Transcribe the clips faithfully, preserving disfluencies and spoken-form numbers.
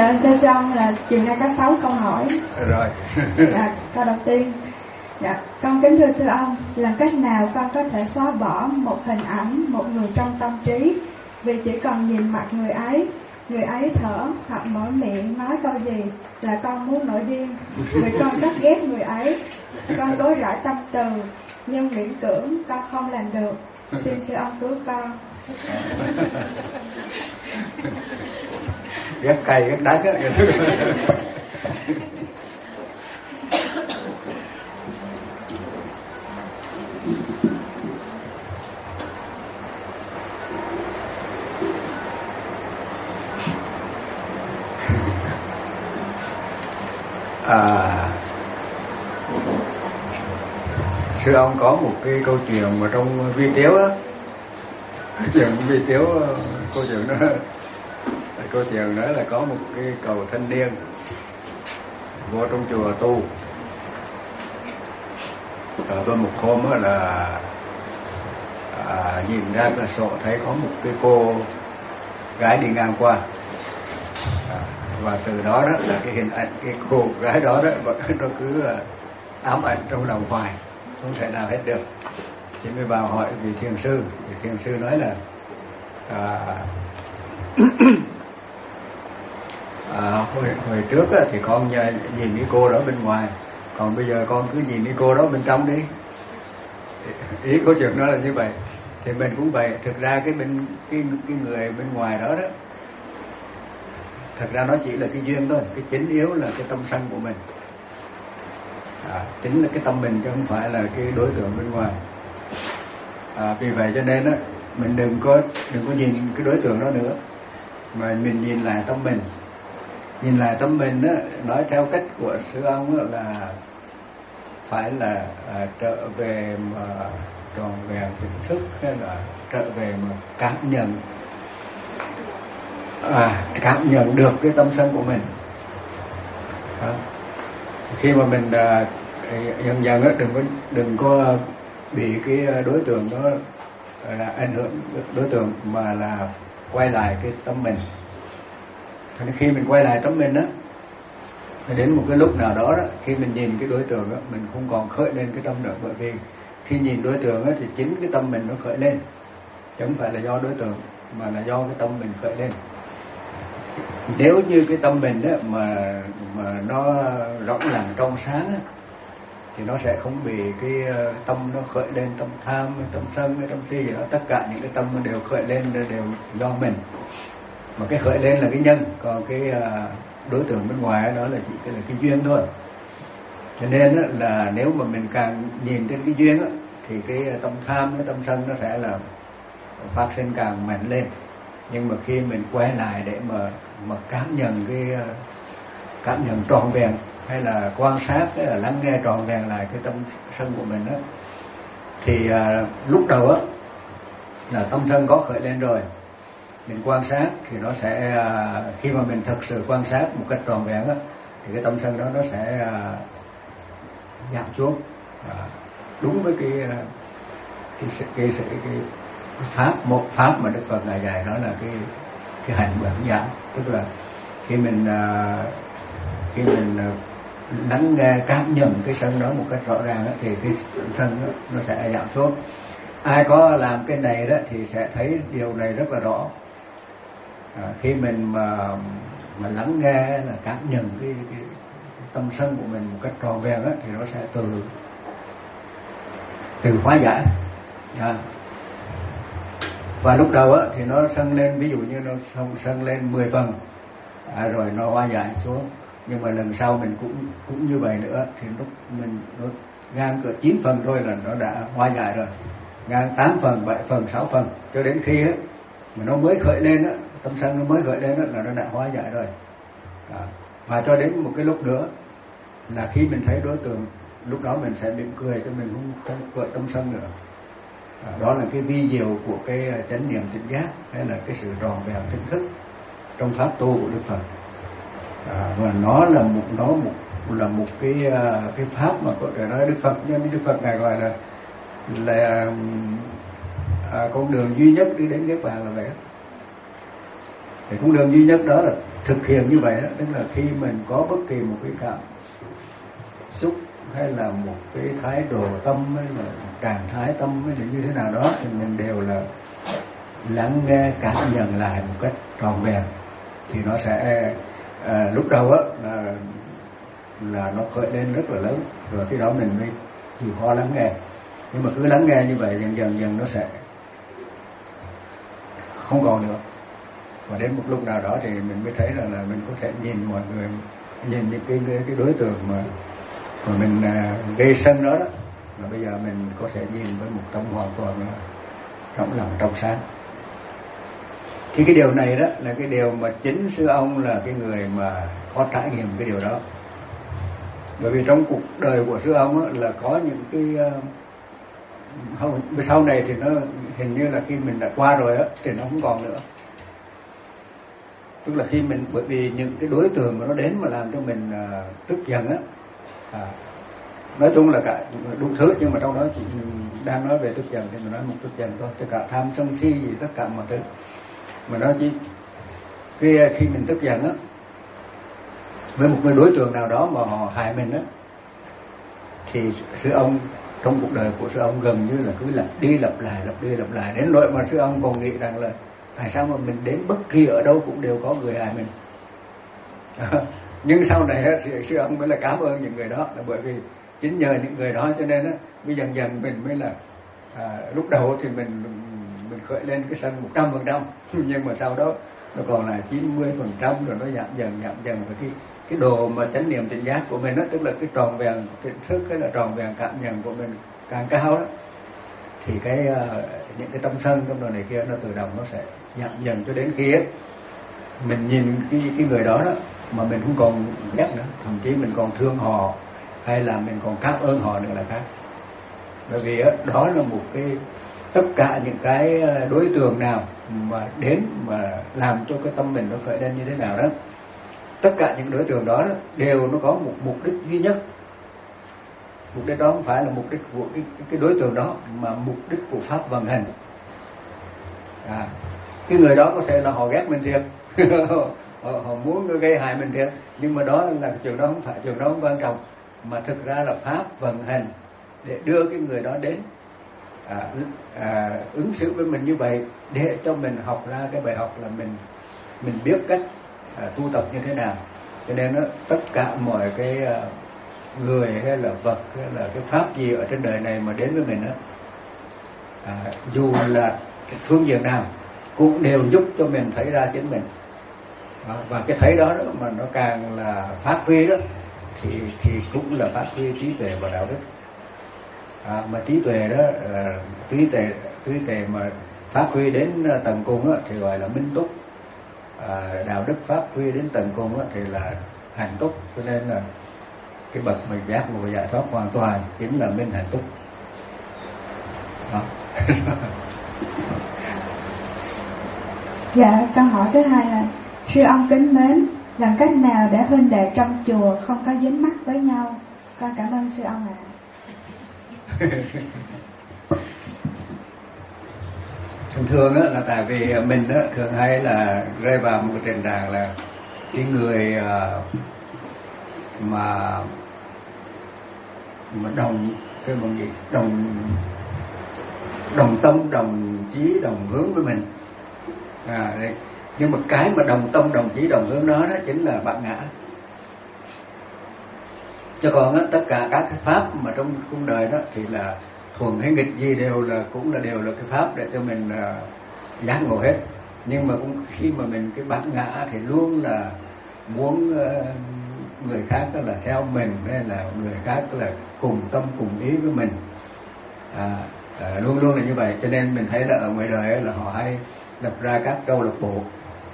Dạ, cho John là chiều nay có sáu câu hỏi. Rồi. Dạ, câu đầu tiên. Dạ, con kính thưa sư ông, làm cách nào con có thể xóa bỏ một hình ảnh một người trong tâm trí, vì chỉ cần nhìn mặt người ấy, người ấy thở hoặc mở miệng nói câu gì là con muốn nổi điên, vì con rất ghét người ấy. Con đối rải tâm từ nhưng miễn cưỡng con không làm được. Xin sư ông cứu con. Ghét cay ghét đắng á. À, sư ông có một cái câu chuyện mà trong vi tiếu á, câu chuyện vi tiếu, câu chuyện đó, câu chuyện đó là có một cái cậu thanh niên vô trong chùa tu, rồi có một hôm đó là à, nhìn ra cửa sổ thấy có một cái cô gái đi ngang qua. À, và từ đó đó là cái hình ảnh cái cô gái đó đó và nó cứ ám ảnh trong lòng hoài, không thể nào hết được. Thì mới vào hỏi vị thiền sư, vị thiền sư nói là à, à, hồi, hồi trước á, thì con nhìn cái cô đó bên ngoài, còn bây giờ con cứ nhìn cái cô đó bên trong đi. Ý câu chuyện đó là như vậy. Thì mình cũng vậy, thực ra cái bên cái cái người bên ngoài đó đó, thật ra nó chỉ là cái duyên thôi, cái chính yếu là cái tâm sân của mình. À, chính là cái tâm mình chứ không phải là cái đối tượng bên ngoài. À, vì vậy cho nên á, mình đừng có đừng có nhìn cái đối tượng đó nữa, mà mình nhìn lại tâm mình. Nhìn lại tâm mình á, nói theo cách của sư ông á, là phải là à, trở về mà tròn vẹn tỉnh thức, hay là trở về mà cảm nhận à, cảm nhận được cái tâm sân của mình. À, khi mà mình à, dần dần á, đừng có đừng có bị cái đối tượng đó là ảnh hưởng đối tượng, mà là quay lại cái tâm mình. Thì khi mình quay lại tâm mình á, đến một cái lúc nào đó đó, khi mình nhìn cái đối tượng á, mình không còn khởi lên cái tâm nữa, bởi vì khi nhìn đối tượng á, thì chính cái tâm mình nó khởi lên, chứ không phải là do đối tượng, mà là do cái tâm mình khởi lên. Nếu như cái tâm mình á, mà mà nó rộng lặng trong sáng á, thì nó sẽ không bị cái tâm nó khởi lên, tâm tham, tâm sân, tâm si gì đó. Tất cả những cái tâm nó đều khởi lên đều do mình, mà cái khởi lên là cái nhân, còn cái đối tượng bên ngoài đó là chỉ cái là cái duyên thôi. Cho nên á, là nếu mà mình càng nhìn trên cái duyên á, thì cái tâm tham, cái tâm sân nó sẽ là phát sinh càng mạnh lên. Nhưng mà khi mình quay lại để mà mà cảm nhận cái cảm nhận trọn vẹn, hay là quan sát, hay là lắng nghe trọn vẹn lại cái tâm sân của mình đó, thì à, lúc đầu á là tâm sân có khởi lên rồi, mình quan sát thì nó sẽ à, khi mà mình thực sự quan sát một cách trọn vẹn á, thì cái tâm sân đó nó sẽ à, giảm xuống. À, đúng với cái cái cái, cái, cái, cái pháp một pháp mà Đức Phật ngài dạy, đó là cái cái hành bản giảm, tức là khi mình à, khi mình à, lắng nghe cảm nhận cái sân đó một cách rõ ràng đó, thì cái sân đó nó sẽ giảm xuống. Ai có làm cái này đó thì sẽ thấy điều này rất là rõ. À, khi mình mà mà lắng nghe là cảm nhận cái, cái, cái tâm sân của mình một cách tròn vẹn đó, thì nó sẽ từ từ hóa giải. À, và lúc đầu á thì nó sân lên, ví dụ như nó sân lên mười phần, à, rồi nó hóa giải xuống. Nhưng mà lần sau mình cũng cũng như vậy nữa, thì lúc mình nó ngang cỡ chín phần rồi là nó đã hóa giải rồi, ngang tám phần, bảy phần, sáu phần, cho đến khi á mà nó mới khởi lên á, tâm sân nó mới khởi lên á, là nó đã hóa giải rồi. À, và cho đến một cái lúc nữa là khi mình thấy đối tượng, lúc đó mình sẽ mỉm cười, cho mình không không gợi tâm sân nữa. À, đó là cái vi diệu của cái chánh niệm tỉnh giác, hay là cái sự tròn vẹn tỉnh thức trong pháp tu của Đức Phật. À, và nó là một nó một là một cái cái pháp mà có thể nói Đức Phật, nhưng Đức Phật ngài gọi là là à, con đường duy nhất đi đến niết bàn là vậy. Thì con đường duy nhất đó là thực hiện như vậy đó, tức là khi mình có bất kỳ một cái cảm xúc hay là một cái thái độ tâm hay là trạng thái tâm hay là như thế nào đó thì mình đều là lắng nghe cảm nhận lại một cách trọn vẹn, thì nó sẽ à, lúc đầu á là, là nó khởi lên rất là lớn, rồi khi đó mình mới chịu khó lắng nghe. Nhưng mà cứ lắng nghe như vậy dần dần dần nó sẽ không còn nữa, và đến một lúc nào đó thì mình mới thấy rằng là mình có thể nhìn mọi người, nhìn những cái cái đối tượng mà mà mình à, gây sân đó đó, là bây giờ mình có thể nhìn với một tâm hoàn toàn trong lòng trong sáng. Thì cái điều này đó là cái điều mà chính sư ông là cái người mà có trải nghiệm cái điều đó. Bởi vì trong cuộc đời của sư ông á, là có những cái uh, sau này thì nó hình như là khi mình đã qua rồi á thì nó không còn nữa. Tức là khi mình, bởi vì những cái đối tượng mà nó đến mà làm cho mình uh, tức giận á, à, nói chung là cả đủ thứ, nhưng mà trong đó chỉ đang nói về tức giận thì mình nói một tức giận thôi, tất cả tham sân si gì tất cả mọi thứ. Mà nó chỉ khi khi mình tức giận á với một người đối tượng nào đó mà họ hại mình á, thì sư ông trong cuộc đời của sư ông gần như là cứ lặp đi lặp lại lặp đi lặp lại, đến nỗi mà sư ông còn nghĩ rằng là tại sao mà mình đến bất kỳ ở đâu cũng đều có người hại mình. Nhưng sau này á, thì sư ông mới là cảm ơn những người đó, là bởi vì chính nhờ những người đó cho nên á mới dần dần mình mới là à, lúc đầu thì mình mình khởi lên cái sân một trăm phần trăm, nhưng mà sau đó nó còn là chín mươi phần trăm, rồi nó giảm dần giảm dần. Và cái cái độ mà chánh niệm tỉnh giác của mình đó, tức là cái tròn vẹn tỉnh thức, cái là tròn vẹn cảm nhận của mình càng cao đó, thì cái uh, những cái tâm sân tâm đồ này kia nó tự động nó sẽ giảm dần, cho đến khi ấy, mình nhìn cái cái người đó đó mà mình không còn ghét nữa, thậm chí mình còn thương họ hay là mình còn cảm ơn họ nữa là khác. Bởi vì đó, đó là một cái tất cả những cái đối tượng nào mà đến mà làm cho cái tâm mình nó khởi lên như thế nào đó, tất cả những đối tượng đó, đó đều nó có một mục đích duy nhất. Mục đích đó không phải là mục đích của cái, cái đối tượng đó, mà mục đích của pháp vận hành. À, cái người đó có thể là họ ghét mình thiệt, họ, họ muốn gây hại mình thiệt, nhưng mà đó là trường đó không phải, trường đó không quan trọng, mà thực ra là pháp vận hành để đưa cái người đó đến à, à, ứng xử với mình như vậy, để cho mình học ra cái bài học là mình mình biết cách à, tu tập như thế nào. Cho nên đó, tất cả mọi cái à, người hay là vật hay là cái pháp gì ở trên đời này mà đến với mình đó, à, dù là phương diện nào cũng đều giúp cho mình thấy ra chính mình. À, và cái thấy đó, đó mà nó càng là phát huy đó thì thì cũng là phát huy trí tuệ và đạo đức. À, mà trí tuệ đó à, trí tuệ trí tuệ mà phát huy đến tận cùng á, thì gọi là minh túc. À, đạo đức phát huy đến tận cùng á, thì là hạnh túc. Cho nên là cái bậc mình giác ngộ giải thoát hoàn toàn chính là minh hạnh túc. Đó. Dạ, câu hỏi thứ hai là: sư ông kính mến, làm cách nào để huynh đệ trong chùa không có dính mắc với nhau? Con cảm ơn sư ông ạ. Thường thường á, là tại vì mình á, thường hay là rơi vào một cái tình trạng là cái người uh, mà mà đồng cái mọi gì đồng đồng tâm đồng chí đồng hướng với mình. À, đấy. Nhưng mà cái mà đồng tâm đồng chí đồng hướng đó, đó chính là bản ngã. Chứ còn á, tất cả các cái pháp mà trong cuộc đời đó thì là thuần hay nghịch gì đều là cũng là đều là cái pháp để cho mình uh, giác ngộ hết. Nhưng mà cũng khi mà mình cái bản ngã thì luôn là muốn uh, người khác đó là theo mình, hay là người khác là cùng tâm cùng ý với mình. À, à, luôn luôn là như vậy. Cho nên mình thấy là ở ngoài đời ấy, là họ hay lập ra các câu lạc bộ.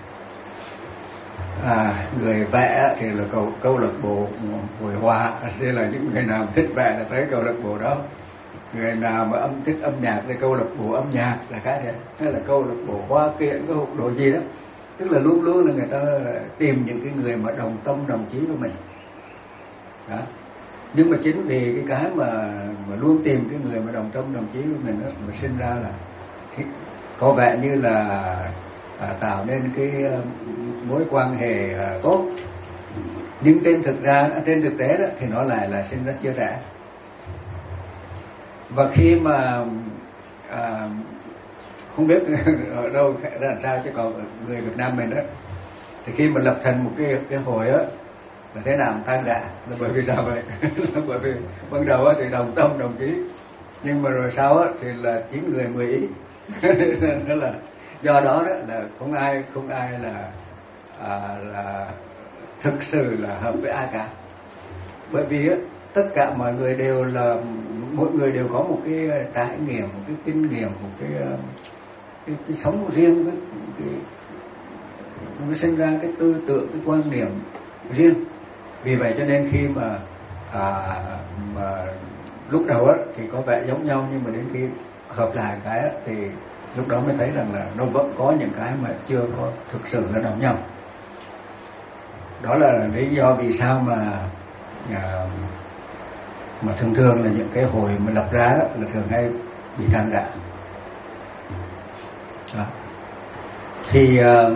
À, người vẽ thì là câu câu lạc bộ hội họa, đây là những người nào thích vẽ là tới câu lạc bộ đó. Người nào mà âm thích âm nhạc thì câu lạc bộ âm nhạc là cái này, hay là câu lạc bộ hoa kiện, cái hộp đồ gì đó. Tức là luôn luôn là người ta tìm những cái người mà đồng tâm đồng chí với mình. Đó. Nhưng mà chính vì cái cái mà mà luôn tìm cái người mà đồng tâm đồng chí với mình đó, mà sinh ra là có vẻ như là à, tạo nên cái mối quan hệ uh, tốt, nhưng trên thực ra trên thực tế đó, thì nó lại là sinh ra chia rẽ. Và khi mà à, không biết ở đâu ra làm sao, chứ còn người Việt Nam mình đó thì khi mà lập thành một cái cái hội á là thế nào tan rã, là bởi vì sao vậy? Bởi vì ban đầu á thì đồng tâm đồng chí, nhưng mà rồi sau á thì là chín người mười ý. Đó là do đó đó là không ai không ai là à, là thực sự là hợp với ai cả. Bởi vì á tất cả mọi người đều là mỗi người đều có một cái trải nghiệm, một cái kinh nghiệm, một cái cái, cái sống riêng, cái, cái, nó sinh ra cái tư tưởng, cái quan niệm riêng. Vì vậy cho nên khi mà à, mà lúc đầu á thì có vẻ giống nhau, nhưng mà đến khi hợp lại cái á, thì lúc đó mới thấy rằng là nó vẫn có những cái mà chưa có thực sự là đồng nhau. Đó là lý do vì sao mà à, mà thường thường là những cái hội mà lập ra đó, là thường hay bị tan rã. Thì uh,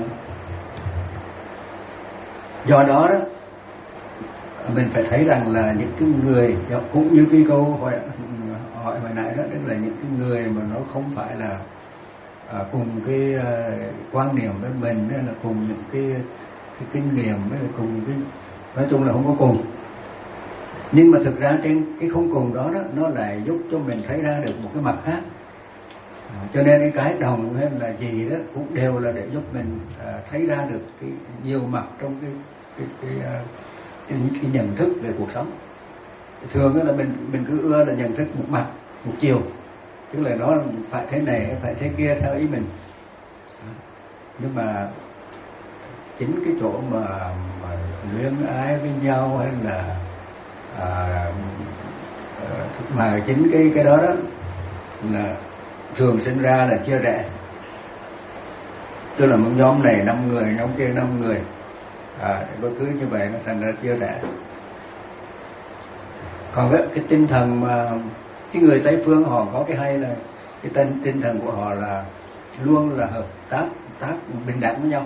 do đó, đó mình phải thấy rằng là những cái người, cũng như cái câu hỏi hỏi hồi nãy đó, tức là những cái người mà nó không phải là uh, cùng cái uh, quan niệm với mình, hay là cùng những cái, cái kinh nghiệm, hay là cùng cái, nói chung là không có cùng. Nhưng mà thực ra trên cái không cùng đó, đó nó lại giúp cho mình thấy ra được một cái mặt khác. À, cho nên cái cái đồng hay là gì đó cũng đều là để giúp mình à, thấy ra được cái nhiều mặt trong cái cái cái, cái, cái, cái nhận thức về cuộc sống. Thường đó là mình mình cứ ưa là nhận thức một mặt, một chiều, tức là nó phải thế này phải thế kia theo ý mình. À, nhưng mà chính cái chỗ mà, mà luyến ái với nhau, hay là À, mà chính cái cái đó đó là thường sinh ra là chia rẽ. Tức là một nhóm này năm người, nhóm kia năm người, à, bất cứ như vậy nó thành ra chia rẽ. Còn cái, cái tinh thần mà cái người Tây phương họ có cái hay là cái tinh, tinh thần của họ là luôn là hợp tác, tác bình đẳng với nhau.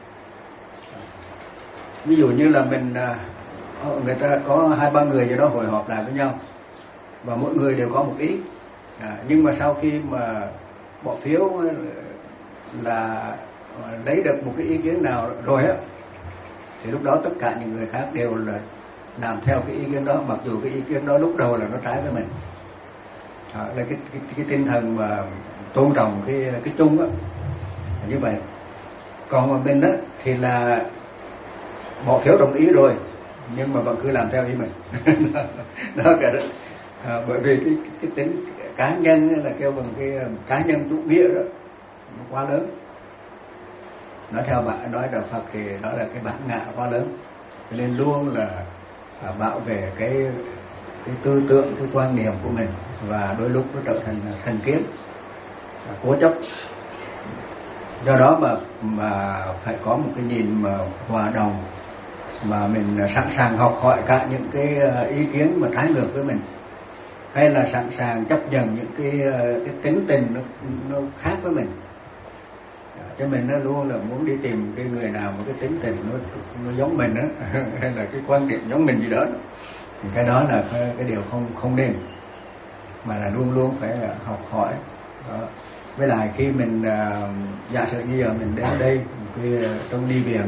Ví dụ như là mình người ta có hai ba người gì đó hội họp lại với nhau và mỗi người đều có một ý, à, nhưng mà sau khi mà bỏ phiếu là lấy được một cái ý kiến nào rồi á, thì lúc đó tất cả những người khác đều là làm theo cái ý kiến đó, mặc dù cái ý kiến đó lúc đầu là nó trái với mình. À, là cái, cái cái tinh thần mà tôn trọng cái cái chung á, như vậy. Còn mà mình á thì là bỏ phiếu đồng ý rồi, nhưng mà vẫn cứ làm theo ý mình. Đó cả đó. À, bởi vì cái, cái, cái tính cá nhân là kêu bằng cái cá nhân chủ nghĩa đó nó quá lớn. Nói theo bạn nói đạo Phật thì đó là cái bản ngã quá lớn, cho nên luôn là à, bảo vệ cái cái tư tưởng, cái quan niệm của mình, và đôi lúc nó trở thành thành kiến, à, cố chấp. Do đó mà mà phải có một cái nhìn mà hòa đồng, mà mình sẵn sàng học hỏi cả những cái ý kiến mà trái ngược với mình, hay là sẵn sàng chấp nhận những cái cái tính tình nó nó khác với mình. Cho mình nó luôn là muốn đi tìm cái người nào một cái tính tình nó nó giống mình đó, hay là cái quan điểm giống mình gì đó. Thì cái đó là cái, cái điều không không nên, mà là luôn luôn phải là học hỏi. Đó. Với lại khi mình uh, giả sử như giờ mình đến đây cái, trong đi viện,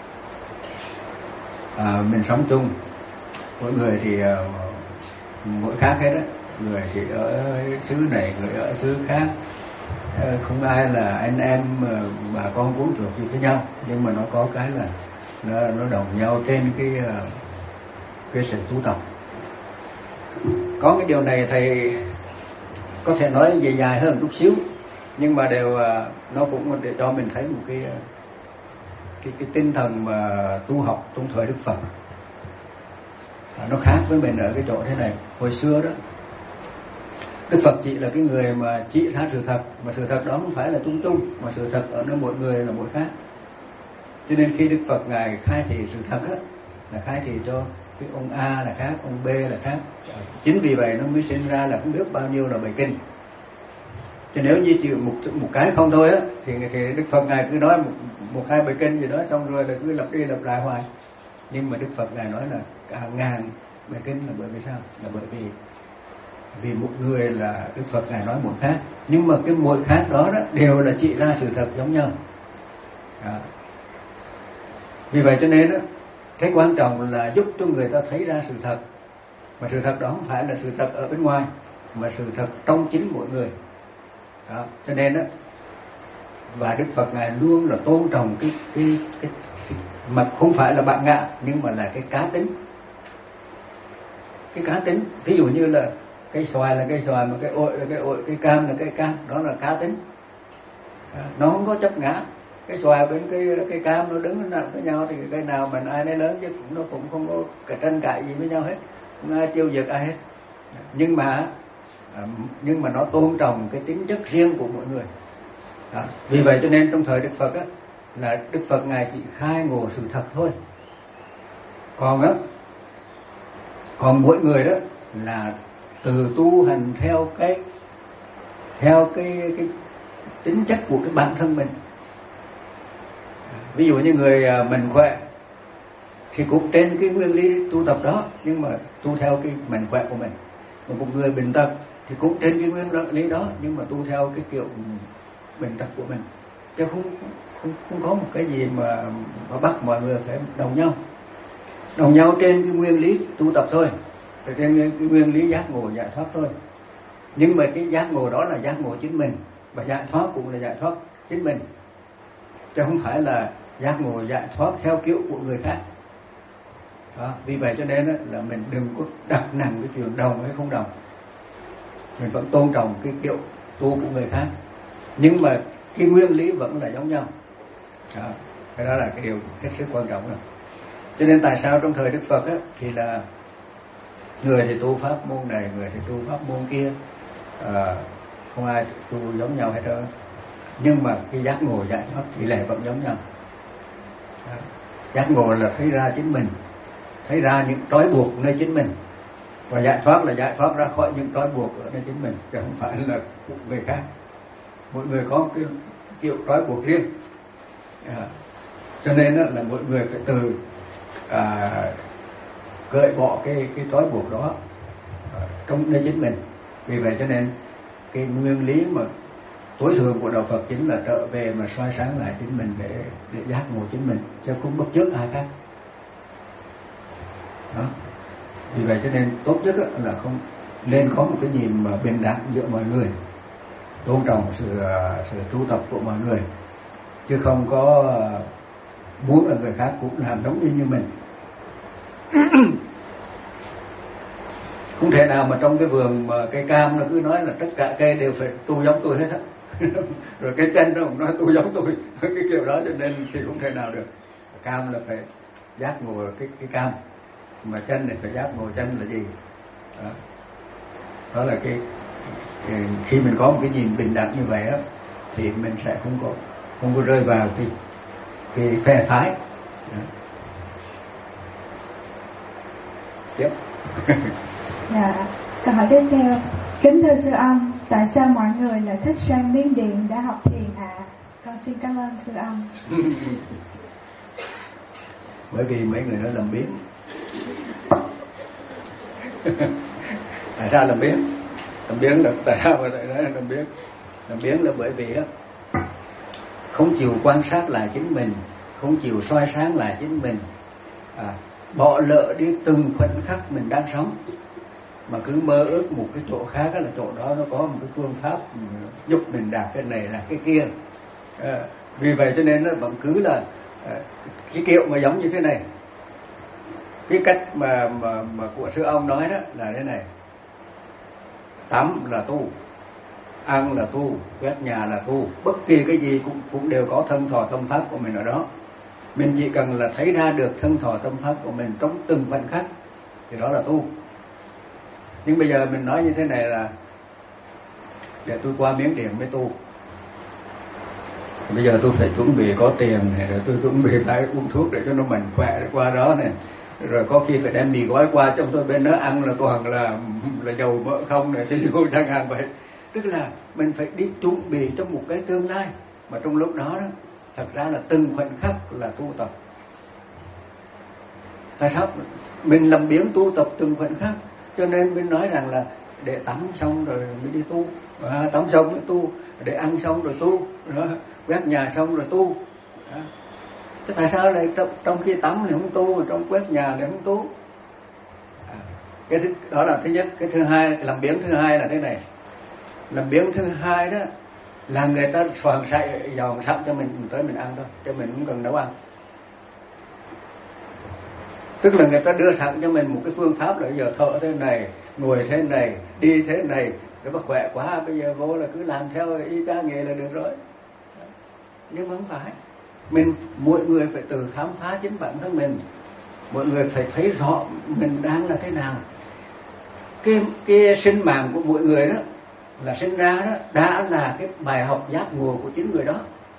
à, mình sống chung, mỗi người thì uh, mỗi khác hết á, người thì ở xứ này, người ở xứ khác, uh, không ai là anh em uh, bà con cuốn chuột gì với nhau, nhưng mà nó có cái là nó, nó đồng nhau trên cái uh, cái sự tu tập. Có cái điều này thầy có thể nói dài dài hơn chút xíu, nhưng mà đều uh, nó cũng để cho mình thấy một cái uh, cái cái tinh thần mà tu học trong thời Đức Phật, à, nó khác với mình ở cái chỗ thế này. Hồi xưa đó Đức Phật chỉ là cái người mà chỉ ra sự thật, mà sự thật đó không phải là chung chung, mà sự thật ở nơi mỗi người là mỗi khác. Cho nên khi Đức Phật ngài khai thị sự thật á, là khai thị cho cái ông A là khác, ông B là khác. Chính vì vậy nó mới sinh ra là không biết bao nhiêu là bài kinh. Chứ nếu như chỉ một một cái không thôi á, thì, thì Đức Phật Ngài cứ nói một, một hai bài kinh gì đó xong rồi là cứ lặp đi lặp lại hoài. Nhưng mà Đức Phật Ngài nói là cả ngàn bài kinh là bởi vì sao? Là bởi vì vì một người là Đức Phật Ngài nói một khác, nhưng mà cái mỗi khác đó, đó đều là chỉ ra sự thật giống nhau. À. Vì vậy cho nên đó, cái quan trọng là giúp cho người ta thấy ra sự thật, mà sự thật đó không phải là sự thật ở bên ngoài, mà sự thật trong chính mỗi người. Đó. Cho nên đó, và Đức Phật Ngài luôn là tôn trọng cái cái, cái, cái mà không phải là bản ngã, nhưng mà là cái cá tính. Cái cá tính, ví dụ như là cây xoài là cây xoài, mà cái ổi là cái ổi, cái cam là cái cam, đó là cá tính. À, nó không có chấp ngã. Cái xoài bên cái cái cam nó đứng nó với nhau thì cái nào mình ai nấy lớn, chứ nó cũng không có cái tranh cãi gì với nhau hết, không ai tiêu diệt ai hết. Nhưng mà à, nhưng mà nó tôn trọng cái tính chất riêng của mỗi người. Đó. Vì vậy cho nên trong thời Đức Phật á, là Đức Phật Ngài chỉ khai ngộ sự thật thôi. Còn á, còn mỗi người đó là từ tu hành theo cái theo cái cái tính chất của cái bản thân mình. Ví dụ như người mình khỏe thì cũng trên cái nguyên lý tu tập đó, nhưng mà tu theo cái mạnh khỏe của mình. Còn một người bệnh tật thì cũng trên cái nguyên lý đó, nhưng mà tu theo cái kiểu bệnh tật của mình. Chứ không không, không có một cái gì mà, mà bắt mọi người phải đồng nhau. Đồng nhau trên cái nguyên lý tu tập thôi, trên cái nguyên lý giác ngộ giải thoát thôi. Nhưng mà cái giác ngộ đó là giác ngộ chính mình, và giải thoát cũng là giải thoát chính mình, chứ không phải là giác ngộ giải thoát theo kiểu của người khác. Đó. Vì vậy cho nên là mình đừng có đặt nặng cái chuyện đồng hay không đồng. Mình vẫn tôn trọng cái kiểu tu của người khác, nhưng mà cái nguyên lý vẫn là giống nhau. Đó. Cái đó là cái điều hết sức quan trọng rồi. Cho nên tại sao trong thời Đức Phật á, thì là người thì tu pháp môn này, người thì tu pháp môn kia, à, không ai tu giống nhau hết trơn. Nhưng mà cái giác ngộ giải thoát tỷ lệ vẫn giống nhau. Đó. Giác ngộ là thấy ra chính mình, thấy ra những trói buộc nơi chính mình, và giải thoát là giải thoát ra khỏi những trói buộc ở nơi chính mình, chứ không phải là của người khác. Mỗi người có cái kiểu trói buộc riêng. À, cho nên đó, là mỗi người phải từ à, gợi bỏ cái cái trói buộc đó à, trong nơi chính mình. Vì vậy cho nên cái nguyên lý mà tối thượng của đạo Phật chính là trở về mà soi sáng lại chính mình để để giác ngộ chính mình, chứ không bắt chước ai khác. Đó. Vì vậy cho nên tốt nhất là không nên có một cái nhìn mà bình đẳng giữa mọi người, tôn trọng sự sự tu tập của mọi người, chứ không có muốn là người khác cũng làm giống như mình. Không thể nào mà trong cái vườn mà cây cam nó cứ nói là tất cả cây đều phải tu giống tôi hết á. Rồi cái chân nó cũng nói tu giống tôi, cái kiểu đó, cho nên thì không thể nào được. Cam là phải giác ngộ cái cái cam, mà chân này phải giác ngộ chân là gì. Đó, đó là cái, cái khi mình có một cái nhìn bình đẳng như vậy á, thì mình sẽ không có không có rơi vào cái cái phe phái. Đó. Tiếp. Dạ, câu hỏi tiếp theo. Kính thưa sư ông, tại sao mọi người lại thích sang Miến Điện để học thiền ạ? À? Con xin cảm ơn sư ông. Bởi vì mấy người đó làm biếng. Tại sao làm biếng? Làm biếng là tại sao mà tại đó làm biếng? Làm biếng là bởi vì á, không chịu quan sát lại chính mình, không chịu soi sáng lại chính mình, à, bỏ lỡ đi từng khoảnh khắc mình đang sống, mà cứ mơ ước một cái chỗ khác, là chỗ đó nó có một cái phương pháp giúp mình đạt cái này là cái kia. À, vì vậy cho nên nó vẫn cứ là à, cái kiểu mà giống như thế này. Cái cách mà mà mà của sư ông nói đó là thế này: tắm là tu, ăn là tu, quét nhà là tu, bất kỳ cái gì cũng cũng đều có thân thọ tâm pháp của mình ở đó. Mình chỉ cần là thấy ra được thân thọ tâm pháp của mình trong từng khoảnh khắc thì đó là tu. Nhưng bây giờ mình nói như thế này là để tôi qua Miến Điện mới tu. Bây giờ tôi phải chuẩn bị có tiền này, rồi tôi chuẩn bị phải uống thuốc để cho nó mạnh khỏe để qua đó này, rồi có khi phải đem mì gói qua trong tôi bên đó ăn là toàn là là dầu mỡ không này, thì vô chẳng hạn vậy. Tức là mình phải đi chuẩn bị trong một cái tương lai, Mà trong lúc đó, đó thật ra là từng khoảnh khắc là tu tập. Tại sao mình làm biếng tu tập từng khoảnh khắc? Cho nên mình nói rằng là để tắm xong rồi mới đi tu, à, tắm xong mới tu, để ăn xong rồi tu, đó, quét nhà xong rồi tu. Đó. Thế tại sao lại trong, trong khi tắm thì không tu, mà trong quét nhà thì không tu? À, cái thứ, đó là thứ nhất. Cái thứ hai, làm biếng thứ hai là thế này. Làm biếng thứ hai đó là người ta soạn sạch dọn sẵn cho mình, mình tới mình ăn thôi, cho mình không cần nấu ăn. Tức là người ta đưa sẵn cho mình một cái phương pháp là giờ thở thế này, ngồi thế này, đi thế này, nếu mà khỏe quá bây giờ vô là cứ làm theo y chang nghề là được rồi. Nhưng mà không phải. Mình, mỗi người phải tự khám phá chính bản thân mình. Mọi người phải thấy rõ mình đang là thế nào. Cái, cái sinh mạng của mỗi người đó là sinh ra đó đã là cái bài học giác ngộ của chính người đó.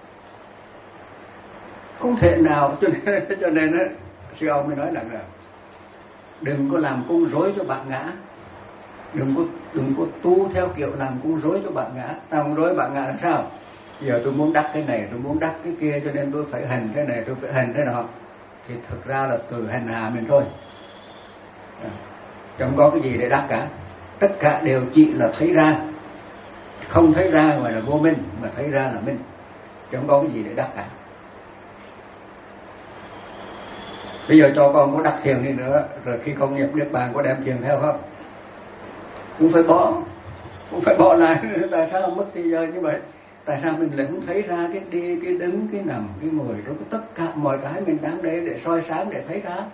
Không thể nào. Cho nên, cho nên đó, sư ông mới nói là đừng có làm cung rối cho bạn ngã. Đừng có, đừng có tu theo kiểu làm cung rối cho bạn ngã. Tao cung rối bạn ngã là sao? Giờ tôi muốn đắc cái này, tôi muốn đắc cái kia, cho nên tôi phải hành thế này, tôi phải hành thế nọ. Thì thực ra là tự hành hạ mình thôi. Chẳng có cái gì để đắc cả. Tất cả đều chỉ là thấy ra. Không thấy ra gọi là vô minh, mà thấy ra là minh. Chẳng có cái gì để đắc cả. Bây giờ cho con có đắc thiền đi nữa, rồi khi con nhập niết bàn có đem thiền theo không? Cũng phải bỏ. Cũng phải bỏ lại. Tại sao mất thì giờ như vậy? Tại sao mình lại không thấy ra cái đi, cái đứng, cái nằm, cái ngồi, rồi tất cả mọi cái mình đang đây để soi sáng, để thấy ra.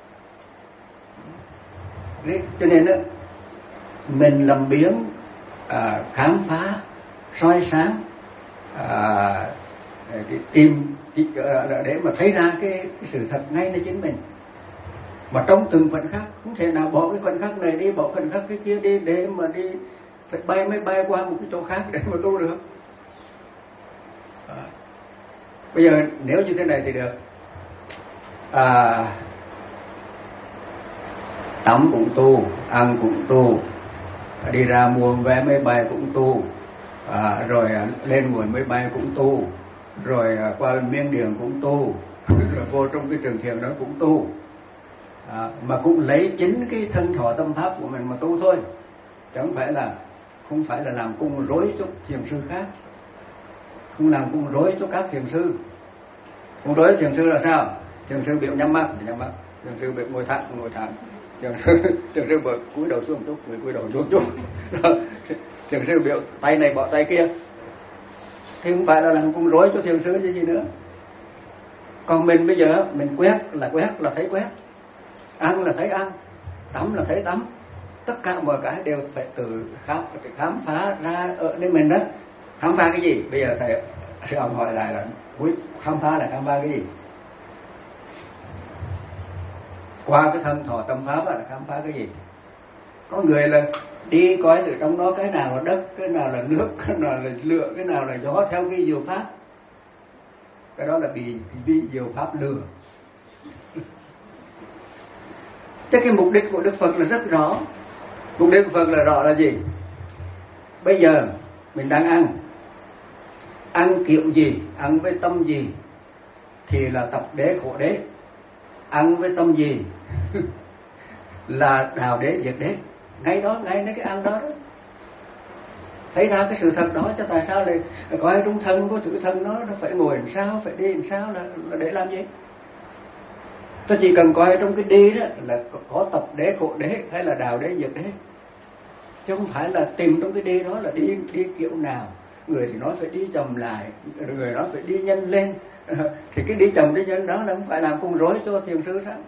Đấy, cho nên đó, mình làm biếng, à, khám phá, soi sáng, à, tìm để mà thấy ra cái, cái sự thật ngay nơi chính mình. Mà trong từng khoảnh khắc, không thể nào bỏ cái khoảnh khắc này đi, bỏ khoảnh khắc cái kia đi, để mà đi phải bay mới bay qua một cái chỗ khác để mà tu được. À, bây giờ nếu như thế này thì được. À, tắm cũng tu, ăn cũng tu, đi ra mua vé máy bay cũng tu, à, rồi lên ngồi máy bay cũng tu, rồi qua miếng điền cũng tu, rồi vô trong cái trường thiền đó cũng tu, à, mà cũng lấy chính cái thân thọ tâm pháp của mình mà tu thôi, chẳng phải là không phải là làm cung rối cho thiền sư khác, không làm cung rối cho các thiền sư. Cung rối thiền sư là sao? Thiền sư biểu nhắm mắt nhắm mắt, thiền sư biểu ngồi thẳng ngồi thẳng, thiền sư thiền sư biểu cúi đầu xuống chút, người cúi đầu xuống chút, thiền sư biểu tay này bỏ tay kia, thì không phải là làm cung rối cho thiền sư gì nữa. Còn mình bây giờ mình quét là quét là thấy quét, ăn là thấy ăn, tắm là thấy tắm, tất cả mọi cái đều phải tự khám, phải khám phá ra ở nơi mình đó. Khám phá cái gì? Bây giờ thầy sư ông hỏi lại là cuối khám phá là khám phá cái gì? Qua cái thân thọ tâm pháp là khám phá cái gì? Có người là đi coi từ trong đó cái nào là đất, cái nào là nước, cái nào là lửa, cái nào là gió theo cái diệu pháp. Cái đó là bị bị diệu pháp lừa. Chứ cái mục đích của Đức Phật là rất rõ. Mục đích của Phật là rõ là gì? Bây giờ mình đang ăn, ăn kiểu gì, ăn với tâm gì thì là tập đế khổ đế. Ăn với tâm gì là đào đế diệt đế. Ngay đó, ngayในcái ăn đó, đó thấy ra cái sự thật đó. Cho tại sao lại coi trong thân của sự thân nó nó phải ngồi làm sao, phải đi làm sao, là, là để làm gì? Tôi chỉ cần coi trong cái đi đó là có tập đế khổ đế hay là đào đế diệt đế, chứ không phải là tìm trong cái đi đó là đi đi kiểu nào. Người thì nói phải đi chậm lại, người nói phải đi nhanh lên, thì cái đi chậm đi nhanh đó là không phải làm cung rối cho thiền sư sao?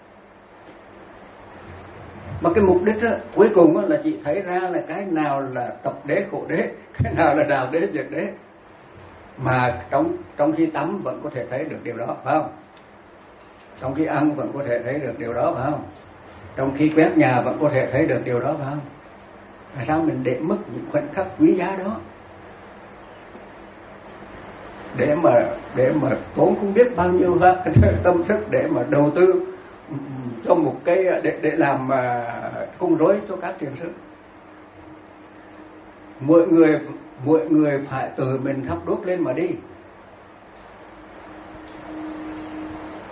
Mà cái mục đích đó, cuối cùng đó, là chị thấy ra là cái nào là tập đế khổ đế, cái nào là đào đế diệt đế. Mà trong trong khi tắm vẫn có thể thấy được điều đó, phải không? Trong khi ăn vẫn có thể thấy được điều đó, phải không? Trong khi quét nhà vẫn có thể thấy được điều đó, phải không? Tại sao mình để mất những khoảnh khắc quý giá đó, để mà để mà tốn không biết bao nhiêu tâm sức để mà đầu tư cho một cái để để làm uh, cung rối cho các thiền sư? Mỗi người mỗi người phải tự mình thắp đuốc lên mà đi.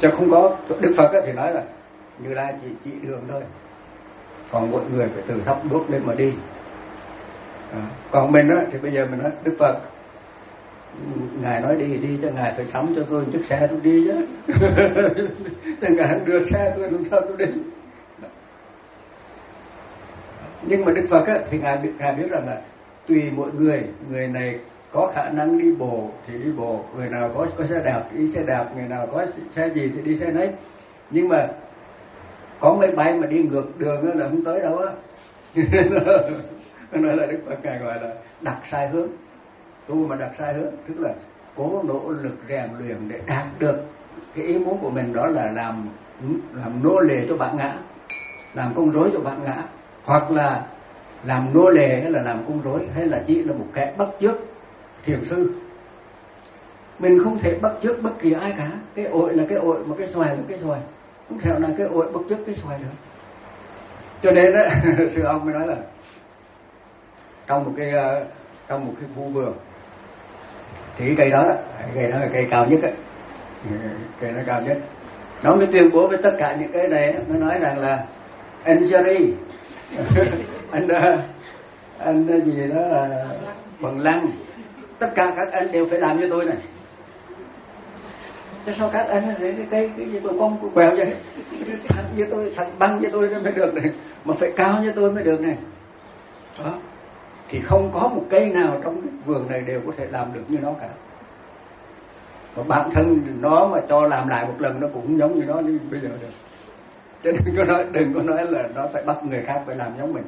Chứ không có Đức Phật thì nói là Như Lai chỉ chỉ đường thôi, còn mỗi người phải tự thắp đuốc lên mà đi. À, còn mình á thì bây giờ mình nói Đức Phật Ngài nói đi đi cho Ngài phải sắm cho tôi chiếc xe tôi đi chứ. Cho Ngài đưa xe tôi làm sao tôi đi. Nhưng mà Đức Phật á, thì Ngài biết, Ngài biết rằng là tùy mỗi người, người này có khả năng đi bộ thì đi bộ, người nào có có xe đạp thì đi xe đạp, người nào có xe gì thì đi xe nấy. Nhưng mà có máy bay mà đi ngược đường là không tới đâu á. Nói là Đức Phật Ngài gọi là đặt sai hướng. Tu mà đặt sai hướng tức là cố nỗ lực rèn luyện để đạt được cái ý muốn của mình, đó là làm làm nô lệ cho bản ngã, làm con rối cho bản ngã, hoặc là làm nô lệ hay là làm con rối, hay là chỉ là một kẻ bắt chước thiền sư. Mình không thể bắt chước bất kỳ ai cả. Cái ổi là cái ổi, mà cái xoài là cái xoài, không thể nào cái ổi bắt chước cái xoài được. Cho nên đó sư ông mới nói là trong một cái trong một cái khu vườn thì cái cây đó, đó cây đó là cây cao nhất ấy. Cây nó cao nhất, nó mới tuyên bố với tất cả những cái này, nó nói rằng là anh Jerry anh anh gì đó là Bằng Lăng, tất cả các anh đều phải làm như tôi này. Thế sao các anh thấy cái cây cái gì tôi không quẹo vậy, thằng như tôi, thằng băng như tôi mới được này, mà phải cao như tôi mới được này. Đó thì không có một cây nào trong cái vườn này đều có thể làm được như nó cả. Và bản thân nó mà cho làm lại một lần nó cũng giống như nó như bây giờ được. Cho nên có nói, đừng có nói là nó phải bắt người khác phải làm giống mình.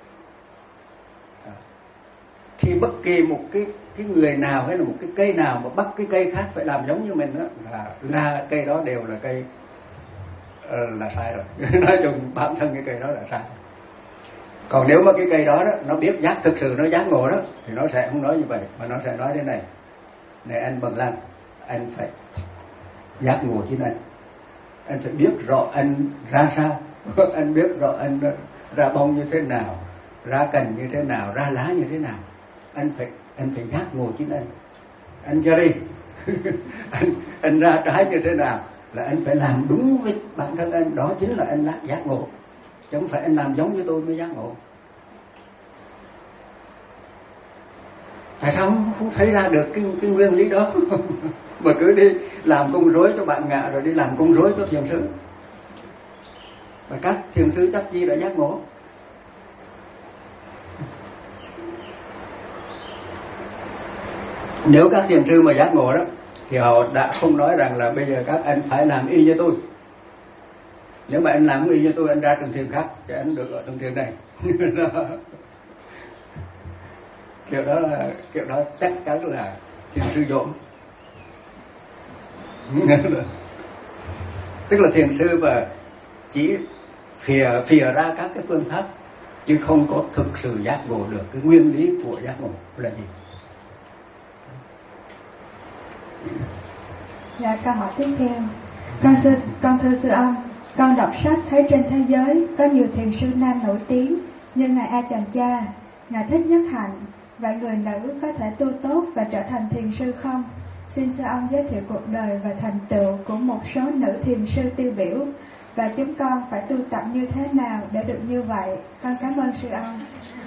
À. Khi bất kỳ một cái cái người nào hay là một cái cây nào mà bắt cái cây khác phải làm giống như mình đó, là là cây đó đều là cây uh, là sai rồi. Nói chung bản thân cái cây đó là sai. Còn nếu mà cái cây đó, đó nó biết giác, thực sự nó giác ngộ đó, thì nó sẽ không nói như vậy, mà nó sẽ nói thế này: này anh Bằng Lăng, anh phải giác ngộ chính anh, anh phải biết rõ anh ra sao, anh biết rõ anh ra bông như thế nào, ra cành như thế nào, ra lá như thế nào, anh phải anh phải giác ngộ chính anh. Anh Jerry anh anh ra trái như thế nào là anh phải làm đúng với bản thân anh, đó chính là anh giác ngộ, chứ không phải anh làm giống như tôi mới giác ngộ. Tại sao không thấy ra được cái, cái nguyên lý đó mà cứ đi làm công rối cho bạn ngạ, rồi đi làm công rối cho thiền sư. Và các thiền sư chắc chi đã giác ngộ. Nếu các thiền sư mà giác ngộ đó thì họ đã không nói rằng là bây giờ các anh phải làm y như tôi. Nếu mà anh làm y như tôi, anh ra trường thiền khác thì anh được ở trường thiền này. Kiểu đó là kiểu đó chắc chắn là thiền sư dỗm. Tức là thiền sư mà chỉ phìa phìa ra các cái phương pháp chứ không có thực sự giác ngộ được cái nguyên lý của giác ngộ là gì. Dạ, câu hỏi tiếp theo. Con sư, con thưa sư ông, con đọc sách thấy trên thế giới có nhiều thiền sư nam nổi tiếng như ngài Ajahn Chah, ngài Thích Nhất Hạnh. Vậy người nữ có thể tu tốt và trở thành thiền sư không? Xin sư ông giới thiệu cuộc đời và thành tựu của một số nữ thiền sư tiêu biểu, và chúng con phải tu tập như thế nào để được như vậy. Con cảm ơn sư ông.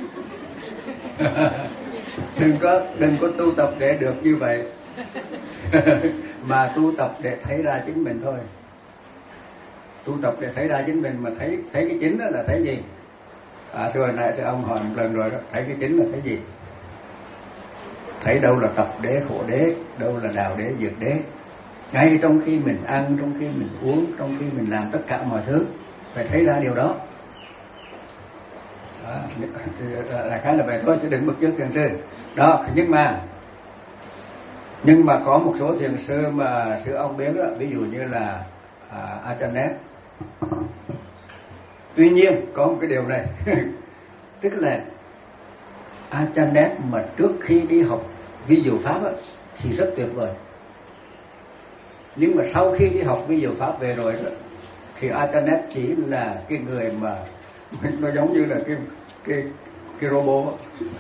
Đừng có đừng có tu tập để được như vậy, mà tu tập để thấy ra chính mình thôi. Tu tập để thấy ra chính mình, mà thấy thấy cái chính đó là thấy gì? À, thưa hồi nãy thưa ông hỏi một lần rồi đó, thấy cái chính là thấy gì? Thấy đâu là tập đế khổ đế, đâu là đạo đế diệt đế. Ngay trong khi mình ăn, trong khi mình uống, trong khi mình làm tất cả mọi thứ, phải thấy ra điều đó. Đó, là cái là vậy thôi, chứ đừng bực trước thiền sư. Đó, nhưng mà nhưng mà có một số thiền sư mà sư ông biết đó, ví dụ như là à, Ajahn Nép. Tuy nhiên có một cái điều này tức là Ajahn Nép mà trước khi đi học vi diệu pháp á, thì rất tuyệt vời. Nhưng mà sau khi đi học vi diệu pháp về rồi đó, thì Ajahn Nép chỉ là cái người mà nó giống như là cái cái cái robot.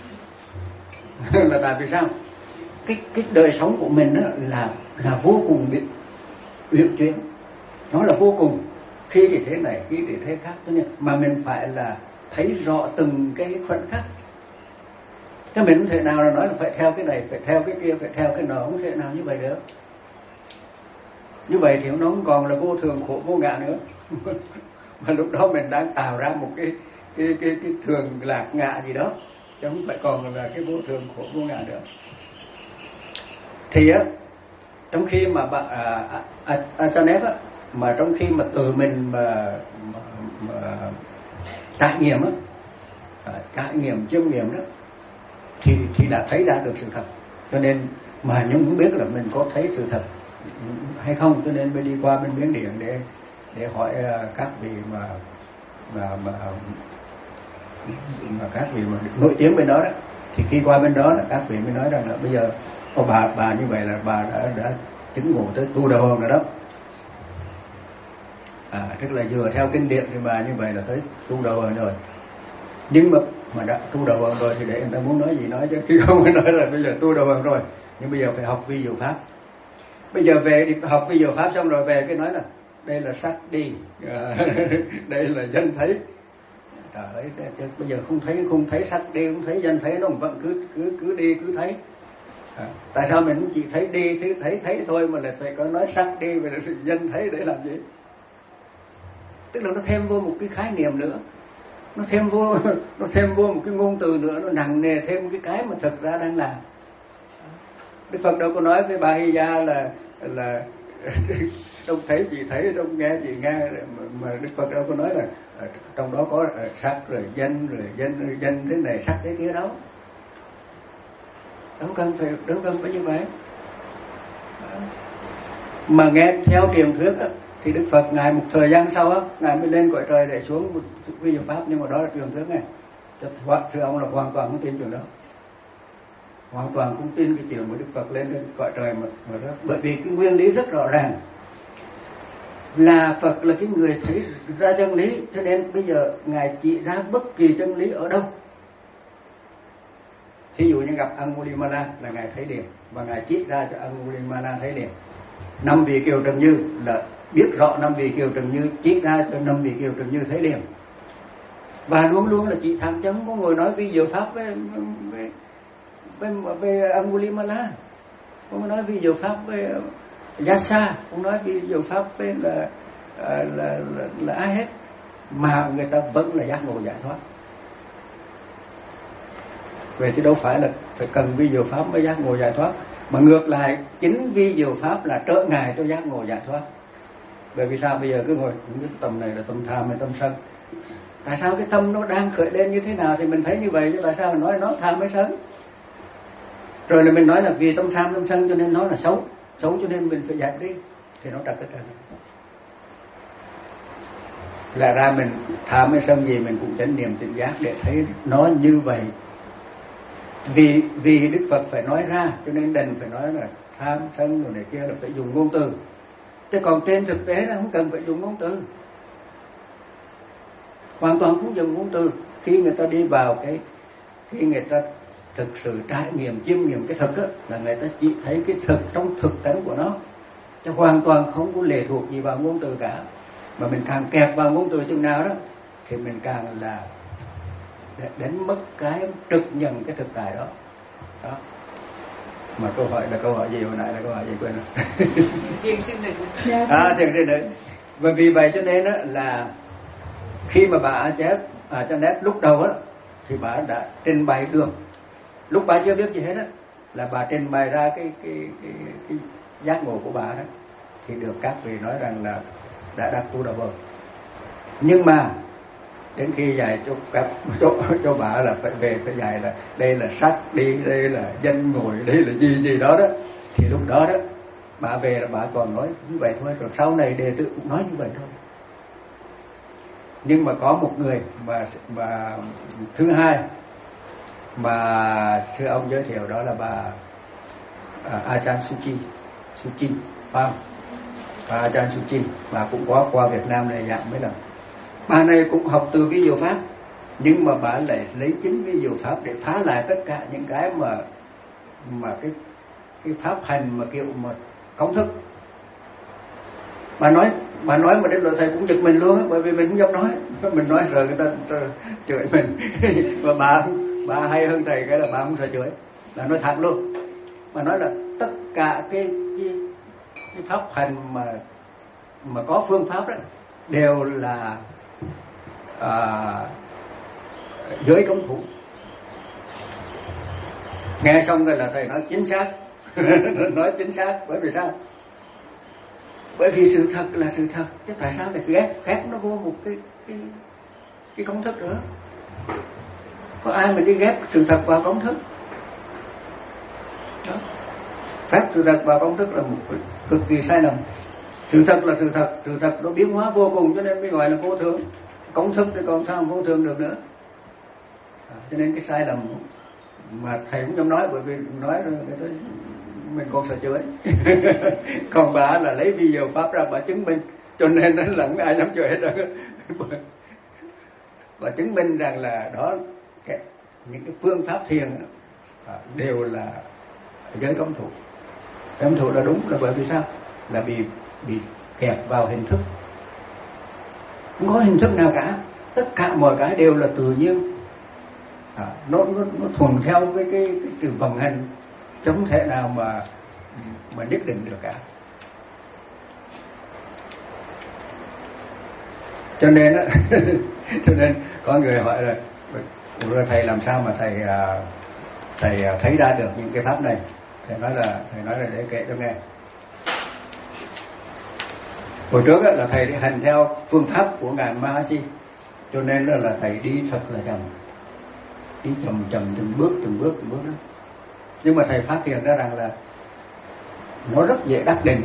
Là tại vì sao? Cái cái đời sống của mình đó là là vô cùng bị uyển chuyển, nó là vô cùng. Khi thì thế này, khi thì thế khác, mà mình phải là thấy rõ từng cái khoảnh khắc. Chứ mình không thể nào là nói là phải theo cái này, phải theo cái kia, phải theo cái nọ, không thể nào như vậy được. Như vậy thì nó không còn là vô thường khổ vô ngã nữa. Mà lúc đó mình đang tạo ra một cái cái cái, cái thường lạc ngã gì đó, chứ không phải còn là cái vô thường khổ vô ngã nữa. Thì á, trong khi mà bà à, à, à, cho nếp á, mà trong khi mà tự mình mà, mà, mà trải nghiệm á, trải nghiệm chiêm nghiệm đó, thì thì đã thấy ra được sự thật. Cho nên mà nhưng cũng biết là mình có thấy sự thật hay không, cho nên mới đi qua bên Miến Điện để để hỏi các vị mà mà mà, mà các vị mà nổi tiếng bên đó đó. Thì khi qua bên đó là các vị mới nói rằng là bây giờ có bà bà như vậy là bà đã đã chứng ngộ tới tu đầu hồn rồi đó. À, tức là vừa theo kinh điển thì bà như vậy là tới tu đầu hồn rồi. Nhưng mà mà đã tu đầu hồn rồi thì để người ta muốn nói gì nói, chứ khi không nói là bây giờ tu đầu hồn rồi, nhưng bây giờ phải học vi diệu pháp. Bây giờ về đi học vi diệu pháp xong rồi về cái nói là đây là sắc đi, à, đây là danh thấy. Trời ơi, bây giờ không thấy không thấy sắc đi, không thấy danh thấy, nó vẫn cứ cứ cứ đi cứ thấy. À, tại sao mình chỉ thấy đi thấy thấy thấy thôi mà lại phải có nói sắc đi và danh thấy để làm gì? Tức là nó thêm vô một cái khái niệm nữa, nó thêm vô nó thêm vô một cái ngôn từ nữa, nó nặng nề thêm cái cái mà thực ra đang làm. Đức Phật đâu có nói với bà Hy Gia là là trông thấy chị thấy, trông nghe chị nghe, mà Đức Phật đâu có nói là trong đó có sắc rồi danh rồi danh rồi danh thế này sắc thế kia đâu. Đâu cần phải đâu cần phải như vậy. Mà nghe theo truyền thuyết á, thì Đức Phật ngài một thời gian sau á, ngài mới lên cõi trời để xuống một vi diệu pháp, nhưng mà đó là truyền thuyết này. Thưa ông là hoàn toàn không tin chuyện đó. Hoàn toàn không tin cái chuyện của Đức Phật lên lên cõi trời mà, mà đó. Bởi vì cái nguyên lý rất rõ ràng là Phật là cái người thấy ra chân lý, cho nên bây giờ ngài chỉ ra bất kỳ chân lý ở đâu. Thí dụ như gặp Angulimala là ngài thấy liền, và ngài chỉ ra cho Angulimala thấy liền. Năm vị Kiều Trần Như là biết rõ năm vị Kiều Trần Như, chỉ ra cho năm vị Kiều Trần Như thấy liền. Và luôn luôn là chỉ thẳng chắn có người nói vi diệu pháp với với với, với Angulimala, không nói vi diệu pháp với Yasa, không nói vi diệu pháp với là là, là, là, là ai hết, mà người ta vẫn là giác ngộ giải thoát. Vậy thì đâu phải là phải cần vi diệu pháp mới giác ngộ giải thoát, mà ngược lại chính vi diệu pháp là trở ngại cho giác ngộ giải thoát. Bởi vì sao bây giờ cứ ngồi không biết tâm này là tâm tham hay tâm sân, tại sao cái tâm nó đang khởi lên như thế nào thì mình thấy như vậy, chứ tại sao mình nói nó tham hay sân? Rồi là mình nói là vì tâm tham tâm sân cho nên nó là xấu, xấu cho nên mình phải dẹp đi, thì nó trật hết trơn. Là ra mình tham hay sân gì mình cũng chánh niệm tỉnh giác để thấy nó như vậy. Vì vì Đức Phật phải nói ra, cho nên đành phải nói là tham sân rồi này kia là phải dùng ngôn từ. Chứ còn trên thực tế là không cần phải dùng ngôn từ, hoàn toàn không dùng ngôn từ. Khi người ta đi vào cái khi người ta thực sự trải nghiệm chiêm nghiệm cái thực á, là người ta chỉ thấy cái thực trong thực tánh của nó, chứ hoàn toàn không có lệ thuộc gì vào ngôn từ cả. Mà mình càng kẹp vào ngôn từ chừng nào đó thì mình càng là đến mất cái trực nhận cái thực tại đó. Đó. Mà câu hỏi là câu hỏi gì hồi nãy là câu hỏi gì quên rồi. Thiền sinh định. À, thiền sinh định. Và vì vậy cho nên đó là khi mà bà A Chép à, cho nét lúc đầu á thì bà đã trình bày được, lúc bà chưa biết gì hết á, là bà trình bày ra cái cái cái, cái giác ngộ của bà đó, thì được các vị nói rằng là đã đắc tu đạo vời. Nhưng mà đến khi dạy cho các cho, cho bà là phải về phải dạy là đây là sắc đi, đây là danh ngồi, đây là gì gì đó đó, thì lúc đó đó bà về là bà còn nói như vậy thôi, rồi sau này đệ tử cũng nói như vậy thôi. Nhưng mà có một người mà mà thứ hai mà thưa ông giới thiệu, đó là bà uh, Ajahn Suchi Suchi phải không? Bà Ajahn Suchi, bà cũng có qua Việt Nam này dạng mấy lần. Bà này cũng học từ vi diệu pháp, nhưng mà bà lại lấy chính vi diệu pháp để phá lại tất cả những cái mà mà cái cái pháp hành mà kiểu mà công thức. Bà nói mà nói mà đến rồi thầy cũng giật mình luôn á, bởi vì mình không dám nói, mình nói rồi người ta, ta chửi mình. Và bà bà hay hơn thầy cái là bà không sợ chửi, là nói thẳng luôn, mà nói là tất cả cái cái, cái pháp hành mà mà có phương pháp đó đều là à, giới cấm thủ. Nghe xong rồi là thầy nói chính xác. Nói chính xác, bởi vì sao? Bởi vì sự thật là sự thật, chứ tại sao lại ghép ghép nó vô một cái cái cái công thức nữa? Có ai mà đi ghép sự thật vào công thức? Đó. Phép sự thật vào công thức là một cực kỳ sai lầm. Sự thật là sự thật, sự thật nó biến hóa vô cùng, cho nên mới gọi là vô thường. Công thức thì còn sao vô thường được nữa? À, cho nên cái sai lầm mà thầy cũng không nói, bởi vì nói rồi người ta mình còn sợ chửi. Còn bà là lấy video pháp ra bà chứng minh, cho nên nó lẫn ai dám chửi hết đó. Và chứng minh rằng là đó cái, những cái phương pháp thiền à, đều là giới cấm thủ. Cấm thủ là đúng, là bởi vì sao? Là bị bị kẹp vào hình thức. Không có hình thức nào cả, tất cả mọi cái đều là tự nhiên. À, nó, nó, nó thuần theo với cái, cái sự vận hành, không thể nào mà mà nhất định được cả. Cho nên á, cho nên có người hỏi là rồi thầy làm sao mà thầy thầy thấy ra được những cái pháp này? Thầy nói là thầy nói là để kể cho nghe. Hồi trước á, là thầy đi hành theo phương pháp của ngài Mahasi, cho nên là, là thầy đi thật là chậm, đi chậm chậm từng bước từng bước từng bước đó. Nhưng mà thầy phát hiện ra rằng là nó rất dễ đắc định,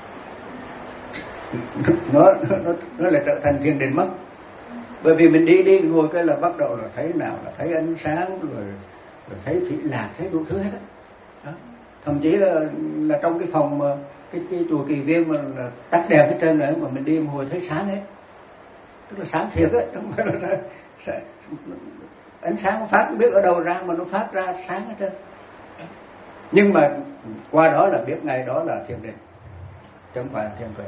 nó nó nó lại trở thành thiền định mất. Bởi vì mình đi đi ngồi cái là bắt đầu là thấy nào là thấy ánh sáng, rồi rồi thấy phỉ lạc, thấy đủ thứ hết đó. Đó. Thậm chí là là trong cái phòng mà cái, cái chùa Kỳ Viên mà là tắt đèn hết trơn nữa, mà mình đi một hồi thấy sáng hết, tức là sáng thiệt á, không phải là ánh sáng nó phát không biết ở đâu ra mà nó phát ra sáng hết trơn. Nhưng mà qua đó là biết ngay đó là thiền định, chứ không phải là thiền tuệ.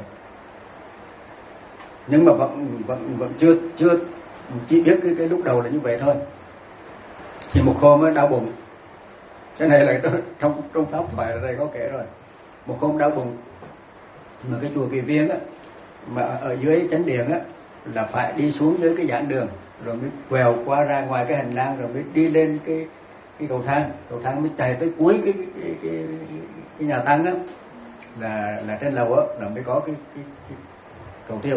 Nhưng mà vẫn vẫn vẫn chưa chưa chỉ biết cái cái lúc đầu là như vậy thôi. Thì một hôm mới đau bụng, cái này là trong trong pháp thoại ở đây có kể rồi. Một hôm đau bụng mà cái chùa Kỳ Viên á, mà ở dưới chánh điện á là phải đi xuống dưới cái giảng đường, rồi mới quẹo qua ra ngoài cái hành lang, rồi mới đi lên cái cái cầu thang, cầu thang mới chạy tới cuối cái cái cái, cái, cái nhà tăng á, là là trên lầu á là mới có cái, cái, cái cầu tiêu.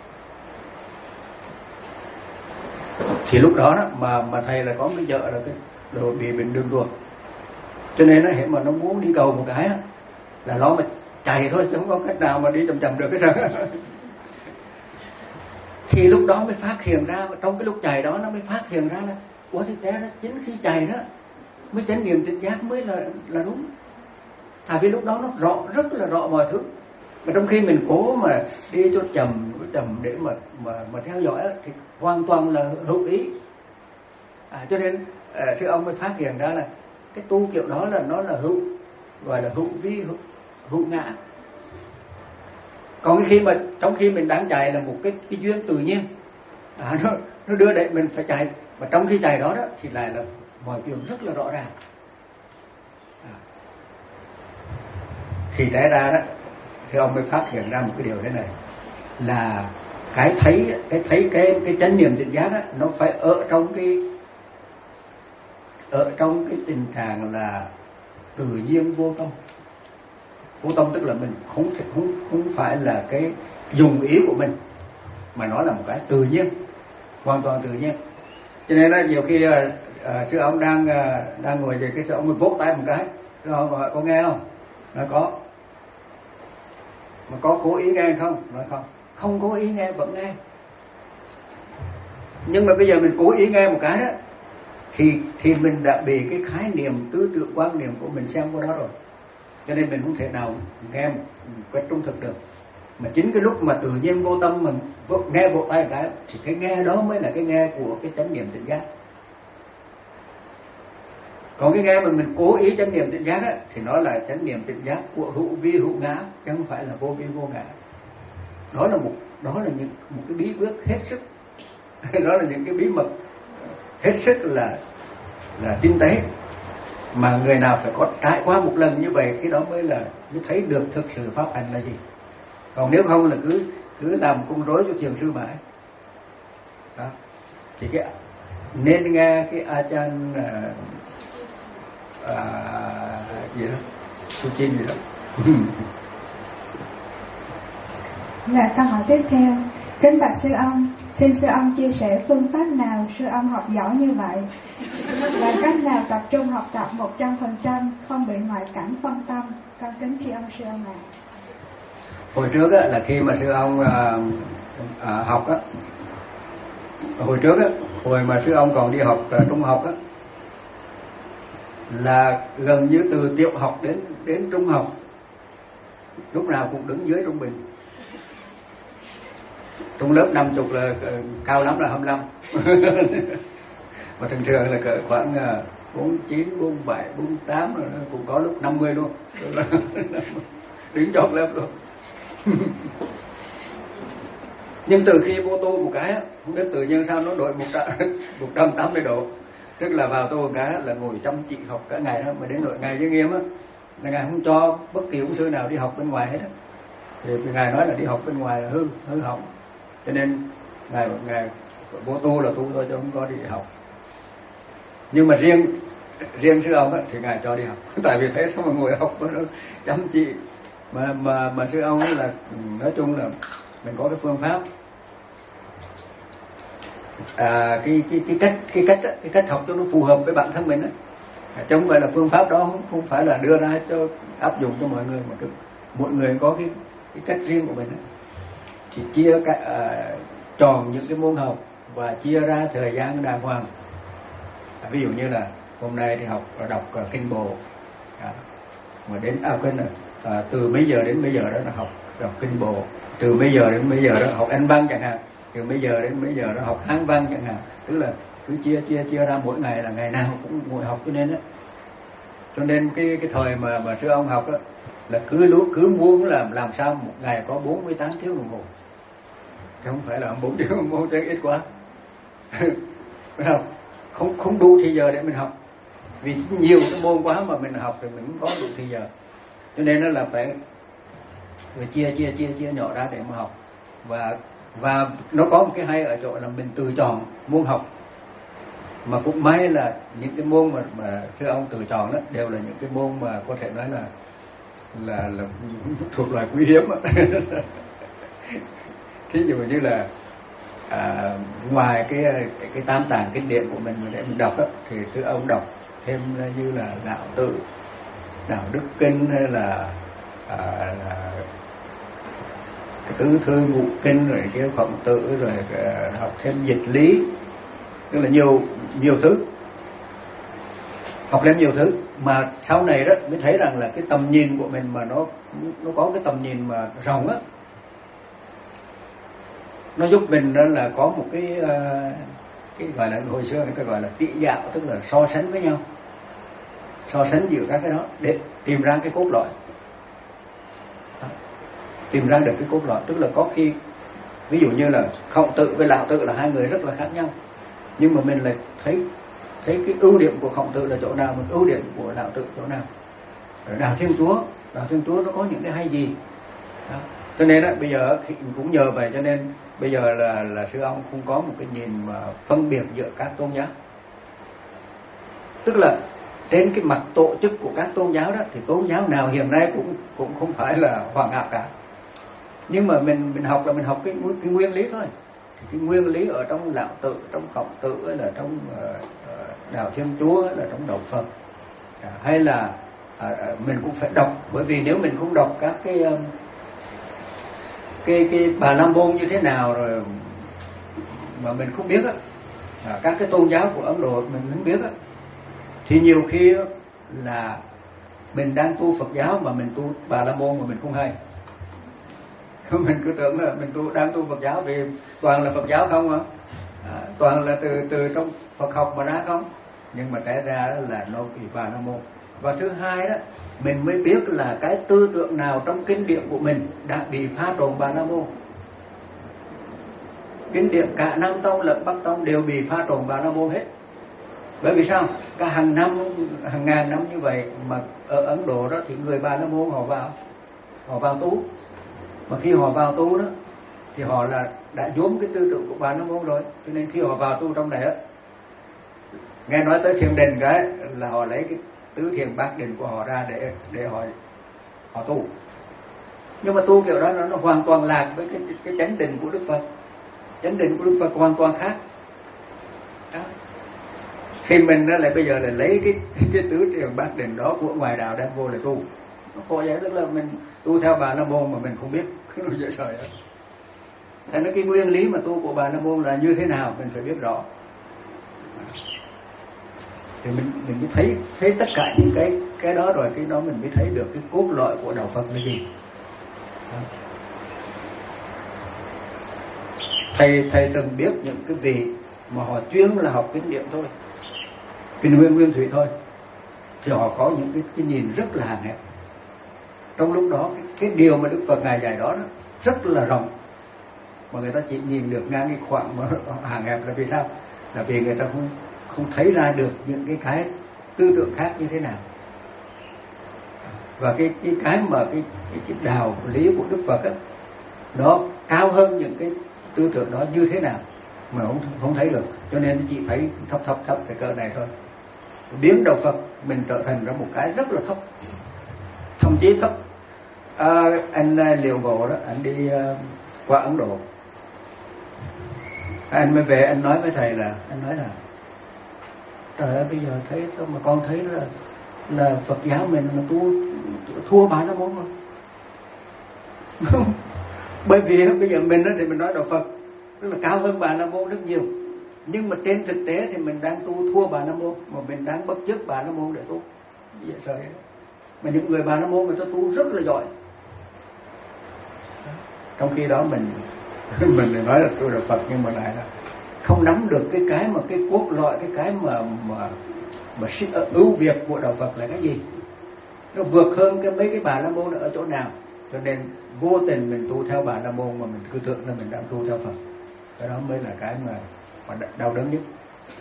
Thì lúc đó, đó mà mà thầy là có cái vợ là cái rồi bị bệnh đường ruột, cho nên nó hiện mà nó muốn đi cầu một cái á, là nó mà chạy thôi, chứ không có cách nào mà đi chậm chậm được cái rồi. Thì lúc đó mới phát hiện ra, trong cái lúc chạy đó nó mới phát hiện ra là ủa thì té đó, chính khi chạy đó mới chánh niệm tỉnh giác mới là là đúng. Tại vì lúc đó nó rõ, rất là rõ mọi thứ. Mà trong khi mình cố mà đi cho chậm chậm để mà mà mà theo dõi thì hoàn toàn là hữu ý. À, cho nên à, sư ông mới phát hiện ra là cái tu kiểu đó là nó là hữu, gọi là hữu vi hữu, hữu ngã. Còn khi mà trong khi mình đang chạy là một cái, cái duyên tự nhiên, à, nó nó đưa để mình phải chạy, mà trong khi chạy đó đó thì lại là mọi chuyện rất là rõ ràng. À. Thì té ra đó thì ông mới phát hiện ra một cái điều thế này, là cái thấy cái thấy cái cái chánh niệm tỉnh giác á, nó phải ở trong cái ở trong cái tình trạng là tự nhiên vô tâm. Vô tâm tức là mình không không không phải là cái dùng ý của mình, mà nó là một cái tự nhiên, hoàn toàn tự nhiên. Cho nên là nhiều khi à, à, sư ông đang à, đang ngồi về cái sư ông mới vỗ tay một cái, sư ông hỏi có nghe không? Nói có. Mà có cố ý nghe không? Nói không. Không cố ý nghe vẫn nghe. Nhưng mà bây giờ mình cố ý nghe một cái đó, thì thì mình đã bị cái khái niệm tư tưởng quan niệm của mình xem qua đó rồi, cho nên mình không thể nào nghe một cách trung thực được. Mà chính cái lúc mà tự nhiên vô tâm mình nghe vỗ tay cái, thì cái nghe đó mới là cái nghe của cái chánh niệm tỉnh giác. Còn cái nghe mà mình cố ý chánh niệm tỉnh giác á, thì nó là chánh niệm tỉnh giác của hữu vi hữu ngã, chứ không phải là vô vi vô ngã. Đó là một đó là những một cái bí quyết hết sức đó là những cái bí mật hết sức là là tinh tế, mà người nào phải có trải qua một lần như vậy, cái đó mới là mới thấy được thực sự pháp hành là gì. Còn nếu không là cứ cứ làm cung rối cho thiền sư mãi. Đó. Thì cái nên nghe cái Ajahn à, à, gì đó, Suchin gì đó. Là câu hỏi tiếp theo. Kính bạch sư ông, xin sư ông chia sẻ phương pháp nào sư ông học giỏi như vậy, và cách nào tập trung học tập một trăm phần trăm không bị ngoại cảnh phân tâm. Con kính tri ân sư ông ạ. Hồi trước á, là khi mà sư ông à, à, học á, hồi trước á, hồi mà sư ông còn đi học à, trung học á, là gần như từ tiểu học đến đến trung học lúc nào cũng đứng dưới trung bình. Trong lớp năm chục là uh, cao lắm là hai mươi lăm mà thường thường là cỡ khoảng uh, bốn mươi chín, bốn mươi bảy, bốn mươi tám, rồi cũng có lúc năm mươi luôn đứng chót lớp luôn. Nhưng từ khi vô tu một cái, không biết tự nhiên sao nó đổi một trăm tám mươi độ. Tức là vào tu một cái là ngồi chăm chỉ học cả ngày đó, mà đến nội ngày với nghiêm á là ngài không cho bất kỳ ông sư nào đi học bên ngoài hết á. Thì ngài nói là đi học bên ngoài là hư hư hỏng, cho nên ngài ngài vô tu là tu thôi chứ không có đi học. Nhưng mà riêng riêng sư ông á thì ngài cho đi học, tại vì thế sao mà ngồi học nó chăm chỉ. Mà mà mà sư ông ấy là nói chung là mình có cái phương pháp, à, cái cái cái cách cái cách cái cách học cho nó phù hợp với bản thân mình á, chứ không phải là phương pháp đó không, không phải là đưa ra cho áp dụng cho mọi người, mà cái, mọi người có cái cái cách riêng của mình á. Thì chia cái à, chọn những cái môn học và chia ra thời gian đàng hoàng. À, ví dụ như là hôm nay thì học đọc uh, kinh Bồ, à, mà đến à quên rồi, à, từ mấy giờ đến mấy giờ đó là học đọc kinh Bồ, từ mấy giờ đến mấy giờ đó học Anh văn chẳng hạn, từ mấy giờ đến mấy giờ đó học Hán văn chẳng hạn. Tức là cứ chia chia chia ra mỗi ngày là ngày nào cũng ngồi học. Cho nên á, cho nên cái cái thời mà mà sư ông học á là cứ lúc cứ muốn làm làm sao một ngày có bốn mươi tám tiếng đồng hồ, chứ không phải là bốn tiếng đồng hồ, chứ ít quá. Phải không? Không không đủ thì giờ để mình học, vì nhiều cái môn quá mà mình học thì mình không có đủ thì giờ. Cho nên nó là phải, phải chia chia chia chia nhỏ ra để mà học. Và và nó có một cái hay ở chỗ là mình tự chọn môn học, mà cũng may là những cái môn mà mà sư ông tự chọn đó đều là những cái môn mà có thể nói là là là thuộc loại quý hiếm. Thí dụ như là à, ngoài cái cái tam tạng kinh điển của mình để mình đọc đó, thì sư ông đọc thêm như là đạo tự, đạo đức kinh, hay là, à, là cái tứ thư ngũ kinh, rồi cái khổng tử, rồi học thêm dịch lý, tức là nhiều nhiều thứ, học thêm nhiều thứ. Mà sau này đó mới thấy rằng là cái tầm nhìn của mình mà nó nó có cái tầm nhìn mà rộng á, nó giúp mình đó là có một cái cái gọi là hồi xưa người ta gọi là tị dạo, tức là so sánh với nhau, so sánh giữa các cái đó để tìm ra cái cốt lõi, tìm ra được cái cốt lõi. Tức là có khi ví dụ như là Khổng Tử với Lão Tử là hai người rất là khác nhau, nhưng mà mình lại thấy thấy cái ưu điểm của Khổng Tử là chỗ nào, một ưu điểm của Lão Tử chỗ nào. Ở Đạo Thiên Chúa, Đạo Thiên Chúa nó có những cái hay gì đó. Cho nên á, bây giờ cũng nhờ vậy cho nên bây giờ là là sư ông không có một cái nhìn mà phân biệt giữa các tôn giáo. Tức là trên cái mặt tổ chức của các tôn giáo đó, thì tôn giáo nào hiện nay cũng cũng không phải là hoàn hảo cả. Nhưng mà mình mình học là mình học cái cái nguyên lý thôi. Cái nguyên lý ở trong Lão Tử, trong Khổng Tử, là trong uh, Đạo Thiên Chúa, là trong Đạo Phật, à, hay là uh, mình cũng phải đọc, bởi vì nếu mình không đọc các cái um, cái cái Bà La Môn như thế nào rồi mà mình không biết á, à, các cái tôn giáo của Ấn Độ mình không biết á, thì nhiều khi á, là mình đang tu Phật giáo mà mình tu Bà La Môn mà mình không hay. Mình cứ tưởng là mình tu đang tu Phật giáo vì toàn là Phật giáo không á, à, toàn là từ từ trong Phật học mà ra không. Nhưng mà té ra là nó bị Bà La Môn. Và thứ hai đó, mình mới biết là cái tư tưởng nào trong kinh điển của mình đã bị pha trộn Bà La Môn. kinh điển cả Nam Tông lẫn Bắc Tông đều bị pha trộn vào Nam Môn hết. Bởi vì sao? Cả hàng năm, hàng ngàn năm như vậy mà ở Ấn Độ đó thì người Bà La Môn họ vào, họ vào tu. Mà khi họ vào tu đó thì họ là đã nhuốm cái tư tưởng của Bà La Môn rồi, cho nên khi họ vào tu trong này á, nghe nói tới thiền định cái là họ lấy cái tứ thiền bát định của họ ra để để họ họ tu. Nhưng mà tu kiểu đó nó, nó hoàn toàn lạc với cái cái chánh định của Đức Phật. Chánh định của Đức Phật hoàn toàn khác. Đó. Thì mình đó lại bây giờ là lấy cái cái tứ thiền bát định đó của ngoài đạo đem vô để tu. Nó khổ vậy, tức là mình tu theo Bà La Môn mà mình không biết cái nó dễ sợ. Thành ra cái nguyên lý mà tu của Bà La Môn là như thế nào mình phải biết rõ. Thì mình mình mới thấy thấy tất cả những cái cái đó rồi, cái đó mình mới thấy được cái cốt lõi của đạo Phật là gì. Đó. Thầy thầy từng biết những cái vị mà họ chuyên là học kinh điển thôi, kinh nguyên nguyên thủy thôi, thì họ có những cái, cái nhìn rất là hạn hẹp. Trong lúc đó cái, cái điều mà Đức Phật ngài dạy đó, đó rất là rộng, mà người ta chỉ nhìn được ngang cái khoảng mà hạn hẹp là vì sao? Là vì người ta không không thấy ra được những cái cái tư tưởng khác như thế nào. Và cái cái cái mà cái cái, cái đạo lý của Đức Phật á, nó cao hơn những cái tư tưởng đó như thế nào mà không không thấy được, cho nên chỉ thấy thấp thấp thấp cái cỡ này thôi. Biến đạo Phật mình trở thành ra một cái rất là thấp, thậm chí thấp. À, anh Liệu Ngộ đó, anh đi uh, qua Ấn Độ, anh mới về anh nói với thầy là anh nói là trời ơi, bây giờ thấy sao mà con thấy là là Phật giáo mình mà tu thua Bà La Môn rồi. Bởi vì bây giờ mình đó thì mình nói đạo Phật tức là cao hơn Bà La Môn rất nhiều, nhưng mà trên thực tế thì mình đang tu thua Bà La Môn, mà mình đang bất chấp Bà La Môn để tu. Vậy trời, mà những người Bà La Môn người ta tu rất là giỏi, trong khi đó mình mình nói là tôi là Phật, nhưng mà lại là không nắm được cái cái mà cái cốt lõi, cái cái mà mà mà ưu việt của đạo Phật là cái gì, nó vượt hơn cái mấy cái Bà La Môn ở chỗ nào. Cho nên vô tình mình tu theo Bà La Môn mà mình cứ tưởng là mình đang tu theo Phật. Cái đó mới là cái mà, mà đau đớn nhất.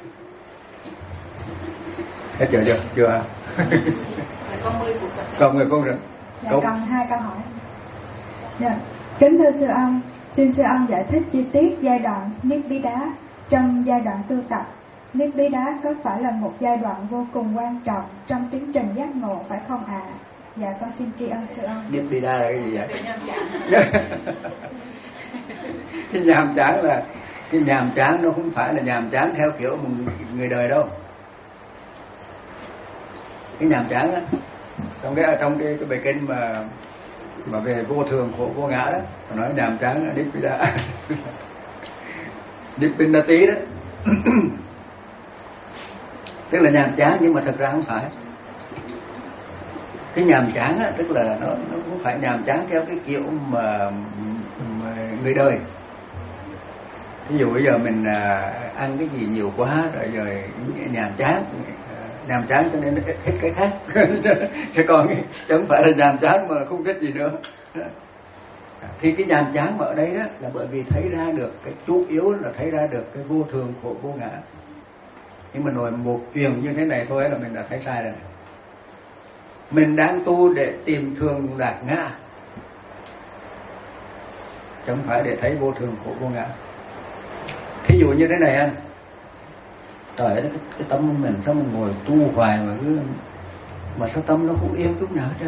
Hết chưa chưa chưa Còn mười phút. Còn người con rồi. Dạ, còn hai câu hỏi. Dạ. Kính thưa sư ông, xin sư ông giải thích chi tiết giai đoạn Niết Bí Đá. Trong giai đoạn tu tập, Niết Bí Đá có phải là một giai đoạn vô cùng quan trọng trong tiến trình giác ngộ phải không ạ? À? Dạ con xin tri ân sư ông. Niết Bí Đá là cái gì vậy? Cái nhàm chán là cái nhàm chán nó không phải là nhàm chán theo kiểu một người đời đâu. Cái nhàm chán đó, trong cái trong cái cái bài kinh mà mà về vô thường khổ vô ngã đó, nói nhàm chán là Niết Bí Đá. Niết Bí Đá tí đó. Tức là nhàm chán, nhưng mà thật ra không phải. Cái nhàm chán á, tức là nó nó cũng phải nhàm chán theo cái kiểu mà, mà người đời. Ví dụ bây giờ mình à, ăn cái gì nhiều quá rồi rồi nhàm chán, nhàm chán cho nên nó thích cái khác. Chứ còn chẳng phải là nhàm chán mà không thích gì nữa. Thì cái nhàm chán mà ở đây đó là bởi vì thấy ra được cái chủ yếu là thấy ra được cái vô thường khổ vô ngã. Nhưng mà nói một chuyện như thế này thôi là mình đã thấy sai rồi. Mình đang tu để tìm thường lạc ngã, chẳng phải để thấy vô thường khổ vô ngã. Thí dụ như thế này anh, trời ơi, cái, cái tâm mình sao mà ngồi tu hoài mà cứ mà sao tâm nó không yên chút nào chứ?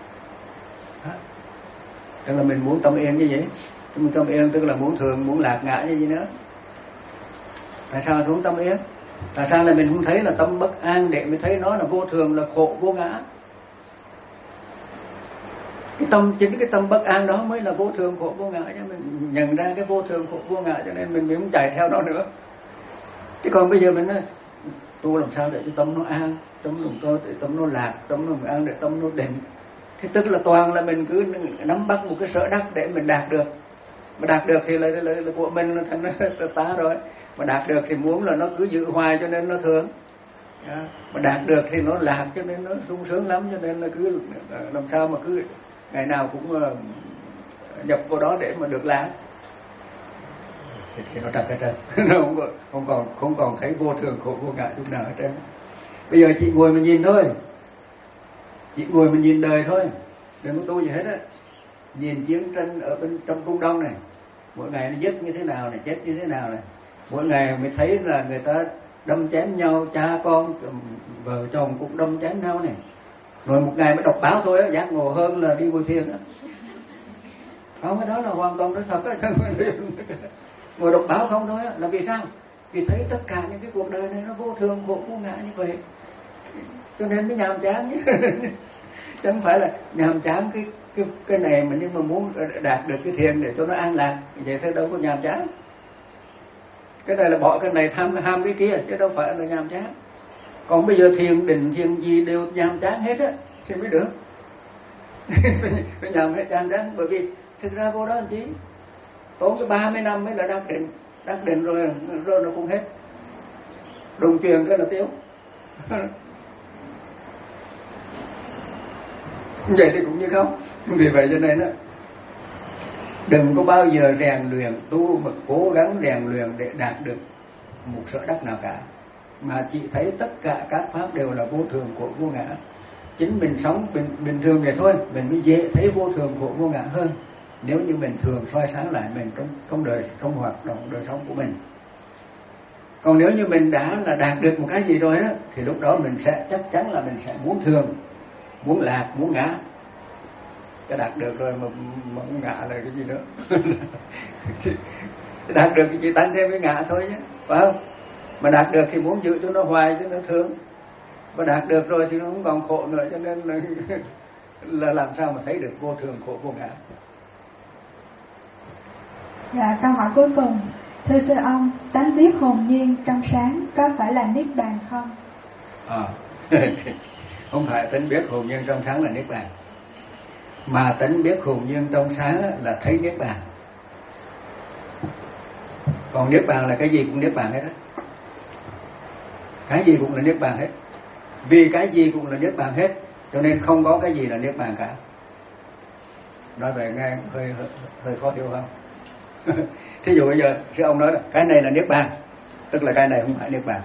Tức là mình muốn tâm yên như vậy, mình tâm yên tức là muốn thường, muốn lạc ngã như vậy nữa. Tại sao muốn tâm yên? Tại sao là mình không thấy là tâm bất an để mình thấy nó là vô thường, là khổ vô ngã? Cái tâm, chính cái tâm bất an đó mới là vô thường khổ vô ngã, cho mình nhận ra cái vô thường khổ vô ngã cho nên mình mới không chạy theo nó nữa. Chứ còn bây giờ mình nói tu làm sao để cho tâm nó an, tâm nó để tâm nó lạc, tâm nó an để tâm nó định. Thì tức là toàn là mình cứ nắm bắt một cái sở đắc để mình đạt được. Mà đạt được thì là, là, là, là của mình là thành ta rồi. Mà đạt được thì muốn là nó cứ giữ hoài cho nên nó thường. Mà đạt được thì nó lạc cho nên nó sung sướng lắm, cho nên là cứ làm sao mà cứ ngày nào cũng nhập vào đó để mà được lạc. thì, thì nó trật hết trơn. Nó không còn không còn không còn thấy vô thường khổ vô ngã chút nào hết trơn. Bây giờ chị ngồi mà nhìn thôi, chị ngồi mà nhìn đời thôi, đừng có tu gì hết á. Nhìn chiến tranh ở bên trong Trung Đông này, mỗi ngày nó giết như thế nào này, chết như thế nào này, mỗi ngày mới thấy là người ta đâm chém nhau, cha con vợ chồng cũng đâm chém nhau này. Rồi một ngày mới đọc báo thôi á, giác ngộ hơn là đi ngồi thiền á. Không, cái đó là hoàn toàn nói thật á. Ngồi đọc báo không thôi á, là vì sao? Vì thấy tất cả những cái cuộc đời này nó vô thường, vô vô ngã như vậy, cho nên mới nhàm chán chứ. Chẳng phải là nhàm chán cái cái cái này mà, nhưng mà muốn đạt được cái thiền để cho nó an lạc, vậy thế đâu có nhàm chán. Cái này là bỏ cái này tham ham cái kia, chứ đâu phải là nhàm chán. Còn bây giờ thiền định thiền gì đều nhàm chán hết á thì mới được. Phải nhàm hết chán chán, bởi vì thực ra vô đó làm chi? Tốn cái ba mươi năm mới là đắc định, đắc định rồi rồi nó cũng hết. Đồng truyền cái là tiêu. Vậy thì cũng như không. Vì vậy cho nên đó, đừng có bao giờ rèn luyện tu mà cố gắng rèn luyện để đạt được một sở đắc nào cả, mà chỉ thấy tất cả các pháp đều là vô thường của vô ngã. Chính mình sống bình, bình thường vậy thôi, mình mới dễ thấy vô thường của vô ngã hơn. Nếu như mình thường soi sáng lại mình trong trong đời trong hoạt động đời sống của mình. Còn nếu như mình đã là đạt được một cái gì rồi đó, thì lúc đó mình sẽ chắc chắn là mình sẽ muốn thường, muốn lạc, muốn ngã. Cái đạt được rồi mà, mà muốn ngã là cái gì nữa? Đạt được thì chỉ tăng thêm cái ngã thôi chứ, phải không? Mà đạt được thì muốn giữ cho nó hoài cho nó thương. Và đạt được rồi thì nó không còn khổ nữa, cho nên là, là làm sao mà thấy được vô thường khổ vô ngã. Dạ, câu hỏi cuối cùng. Thưa sư ông, tánh biết hồn nhiên trong sáng có phải là niết bàn không? À, không phải tánh biết hồn nhiên trong sáng là niết bàn, mà tánh biết hồn nhiên trong sáng là thấy niết bàn. Còn niết bàn là cái gì cũng niết bàn hết á. Cái gì cũng là niết bàn hết. Vì cái gì cũng là niết bàn hết, cho nên không có cái gì là niết bàn cả. Nói về nghe hơi hơi, hơi khó hiểu không? Thí dụ bây giờ sư ông nói là cái này là niết bàn, tức là cái này không phải niết bàn.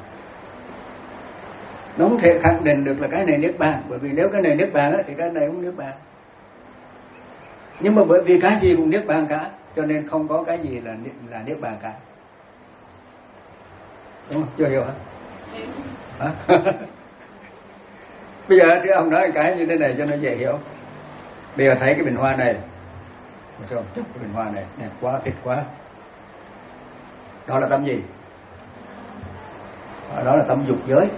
Nó không thể khẳng định được là cái này niết bàn, bởi vì nếu cái này niết bàn á, thì cái này không niết bàn. Nhưng mà bởi vì cái gì cũng niết bàn cả, cho nên không có cái gì là là niết bàn cả. Đúng không? Chưa hiểu hả? Hả? Bây giờ thì ông nói cái như thế này cho nó dễ hiểu. Bây giờ thấy cái bình hoa này, sao chúc cái bình hoa này đẹp quá, thích quá. Đó là tâm gì? Đó là tâm dục giới.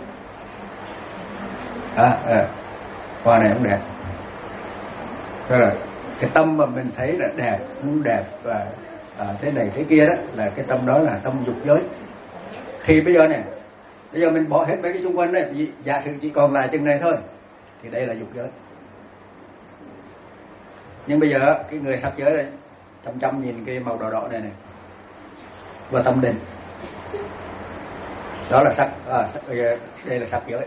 À, à, hoa này cũng đẹp. Rồi là cái tâm mà mình thấy là đẹp, muốn đẹp và à, thế này thế kia đó, là cái tâm đó là tâm dục giới. Thì bây giờ này, bây giờ mình bỏ hết mấy cái xung quanh này, giả sử chỉ còn lại chừng này thôi, thì đây là dục giới. Nhưng bây giờ cái người sắc giới đây, chăm chăm nhìn cái màu đỏ đỏ này này, và tâm định, đó là sắc, à, sắc đây là sắc giới.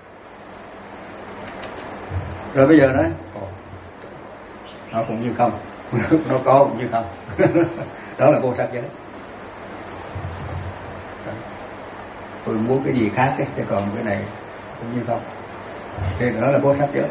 Rồi bây giờ nói nó cũng như không, nó có cũng như không. Đó là vô sắc giới. Tôi muốn cái gì khác ấy, chứ còn cái này cũng như không. Thì đó là vô sắc giới.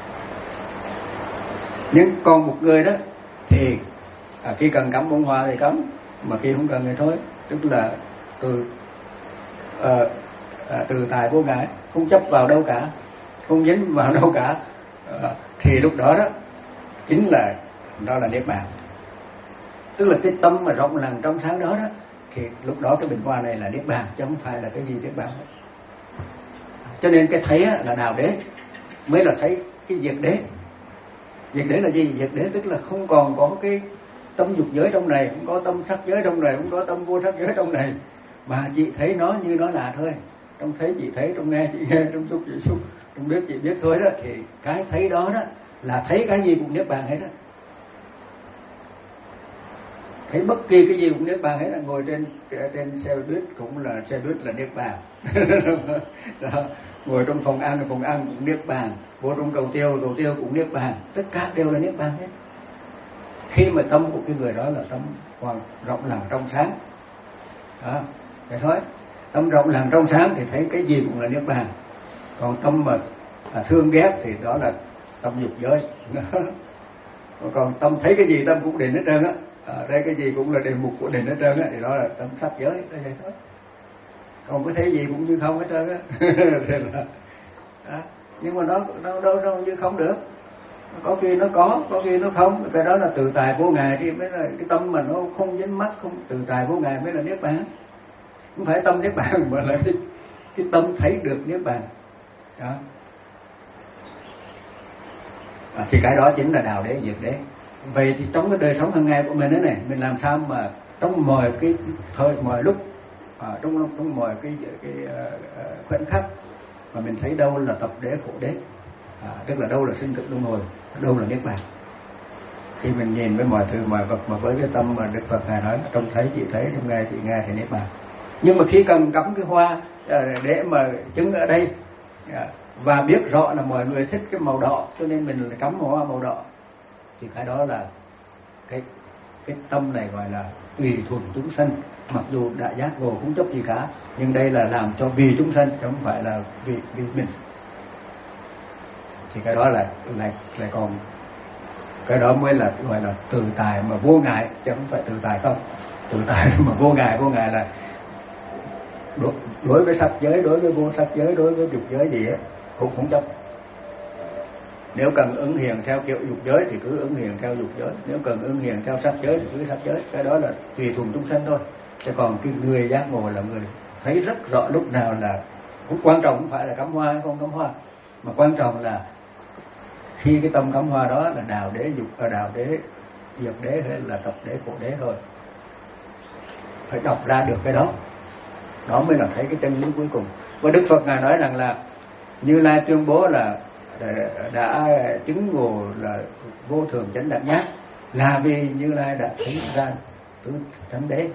Nhưng còn một người đó thì à, khi cần cắm bông hoa thì cắm, mà khi không cần thì thôi. Tức là từ à, à, từ tài vô ngại, không chấp vào đâu cả, không dính vào đâu cả, à, thì lúc đó đó chính là đó là niết bàn. Tức là cái tâm mà rộng lặng trong sáng đó đó, thì lúc đó cái bình hoa này là niết bàn, chứ không phải là cái gì niết bàn. Cho nên cái thấy là đạo đế mới là thấy cái diệt đế. Diệt đế là gì? Diệt đế tức là không còn có cái tâm dục giới trong này, không có tâm sắc giới trong này, không có tâm vô sắc giới trong này, mà chị thấy nó như nó là thôi. Trong thấy chị thấy, trong nghe chị nghe, trong xúc chị xúc, trong biết chị biết thôi đó. Thì cái thấy đó đó là thấy cái gì cũng niết bàn hết đó. Thấy bất kỳ cái gì cũng niết bàn hết là ngồi trên trên xe buýt cũng là xe buýt là niết bàn. Đó. Ngồi trong phòng ăn, phòng ăn cũng niết bàn, vô trong cầu tiêu, cầu tiêu cũng niết bàn, tất cả đều là niết bàn hết. Khi mà tâm của cái người đó là tâm hoàn rộng lặng trong sáng, Đó, vậy thôi. Tâm rộng lặng trong sáng thì thấy cái gì cũng là niết bàn. Còn tâm mà à, thương ghét thì đó là tâm dục giới. Còn tâm thấy cái gì tâm cũng định hết trơn á, à, đây cái gì cũng là đề mục của định hết trơn á, thì đó là tâm sắc giới, đó vậy thôi. Còn có thấy gì cũng như không hết trơn á. là, đó. Nhưng mà nó đâu đâu đâu như không được. Có khi nó có, có khi nó không. Cái đó là tự tại vô ngại thì mới là cái tâm mà nó không dính mắc, không tự tại vô ngại mới là niết bàn. Không phải tâm niết bàn mà là cái, cái tâm thấy được niết bàn. Đó. À, thì cái đó chính là đạo đế diệt đế. Vậy thì trong cái đời sống hàng ngày của mình thế này, mình làm sao mà trong mọi cái thời mọi lúc, à, trong trong mọi cái cái, cái uh, khoảnh khắc mà mình thấy đâu là tập đế khổ đế, à, tức là đâu là sinh tử luân hồi, đâu là niết bàn. Khi mình nhìn với mọi thứ mọi vật mà với cái tâm mà Đức Phật ngài nói trông thấy chị thấy, trong nghe chị nghe thì niết bàn. Nhưng mà khi cần cắm cái hoa để mà chứng ở đây, và biết rõ là mọi người thích cái màu đỏ cho nên mình lại cắm hoa màu đỏ, thì cái đó là cái cái tâm này gọi là tùy thuận chúng sanh. Mặc dù đã giác ngộ không chấp gì cả, nhưng đây là làm cho vì chúng sanh chứ không phải là vì vì mình. Thì cái đó là lại lại còn cái đó mới là gọi là tự tại mà vô ngại, chứ không phải tự tại không. Tự tại mà vô ngại, vô ngại là đối, đối với sắc giới, đối với vô sắc giới, đối với dục giới gì á cũng không chấp. Nếu cần ứng hiện theo kiểu dục giới thì cứ ứng hiện theo dục giới, nếu cần ứng hiện theo sắc giới thì cứ sắc giới. Cái đó là tùy thuận chúng sanh thôi. Chứ còn cái người giác ngộ là người thấy rất rõ lúc nào là cũng quan trọng, không phải là cắm hoa hay không cắm hoa, mà quan trọng là khi cái tâm cắm hoa đó là đạo đế dục, là đạo đế diệt đế hay là tập đế khổ đế thôi. Phải đọc ra được cái đó, đó mới là thấy cái chân lý cuối cùng. Và Đức Phật ngài nói rằng là Như Lai tuyên bố là đã chứng ngộ là vô thường chánh đẳng giác, là vì Như Lai đã thấy ra tứ thánh đế.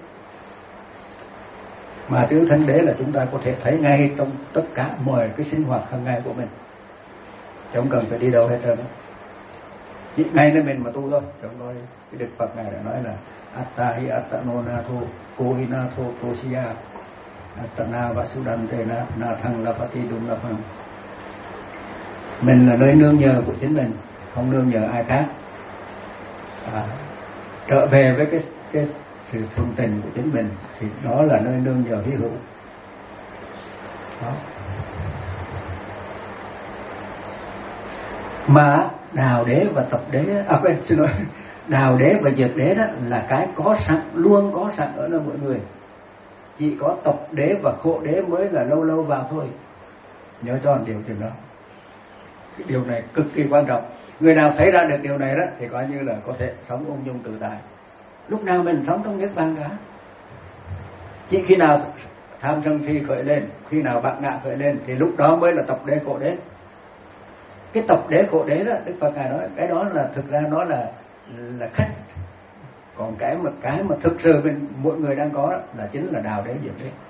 Mà tứ thánh đế là chúng ta có thể thấy ngay trong tất cả mọi cái sinh hoạt hàng ngày của mình, chứ không cần phải đi đâu hết trơn. Chỉ ngay nơi mình mà tu thôi. Trong nói cái Đức Phật ngài đã nói là Atta hi attano natho kohinatho thosiya attana vasudantena nathang lapati dumlapang. Mình là nơi nương nhờ của chính mình, không nương nhờ ai khác. À, trở về với cái cái sự thuần tình của chính mình thì đó là nơi nương nhờ hy hữu. Đó. Mà đạo đế và tập đế, à quên xin lỗi, đạo đế và diệt đế đó là cái có sẵn, luôn có sẵn ở nơi mọi người. Chỉ có tập đế và khổ đế mới là lâu lâu vào thôi. Nhớ cho một điều chuyện đó. Cái điều này cực kỳ quan trọng. Người nào thấy ra được điều này đó thì coi như là có thể sống ung dung tự tại. Lúc nào mình sống trong niết bàn cả. Chỉ khi nào tham sân si khởi lên, khi nào bạc ngạ khởi lên thì lúc đó mới là tập đế khổ đế. Cái tập đế khổ đế đó, Đức Phật ngài nói cái đó là thực ra nó là là khách. Còn cái mà cái mà thực sự mình mỗi người đang có đó, là chính là đạo đế diệt đế.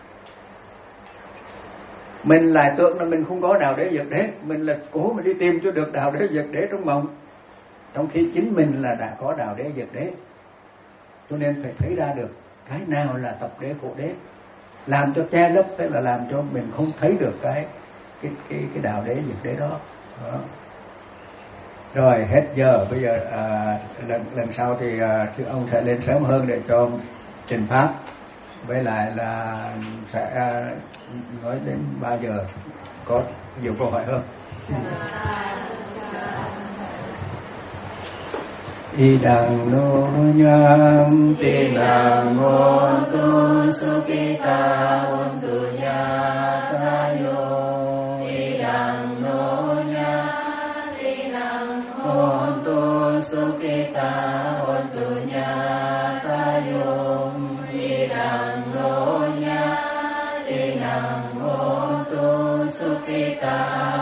Mình lại tưởng là mình không có đạo đế diệt đế, mình là cố mình đi tìm cho được đạo đế diệt đế trong mộng, trong khi chính mình là đã có đạo đế diệt đế. Cho nên phải thấy ra được cái nào là tập đế khổ đế, làm cho che lấp, tức là làm cho mình không thấy được cái cái cái cái đạo đế diệt đế đó. Đó. Rồi hết giờ, bây giờ à, lần lần sau thì à, thưa ông sẽ lên sớm hơn để cho trình pháp, với lại là sẽ à, nói đến ba giờ có nhiều câu hỏi hơn. Y đằng nô nhang ti đằng ngôn tu sukita ôn tu nha tayo. Y đằng nô nhang ti đằng ngôn tu sukita ôn tu nha tayo. Y đằng nô nhang ti đằng ngôn tu sukita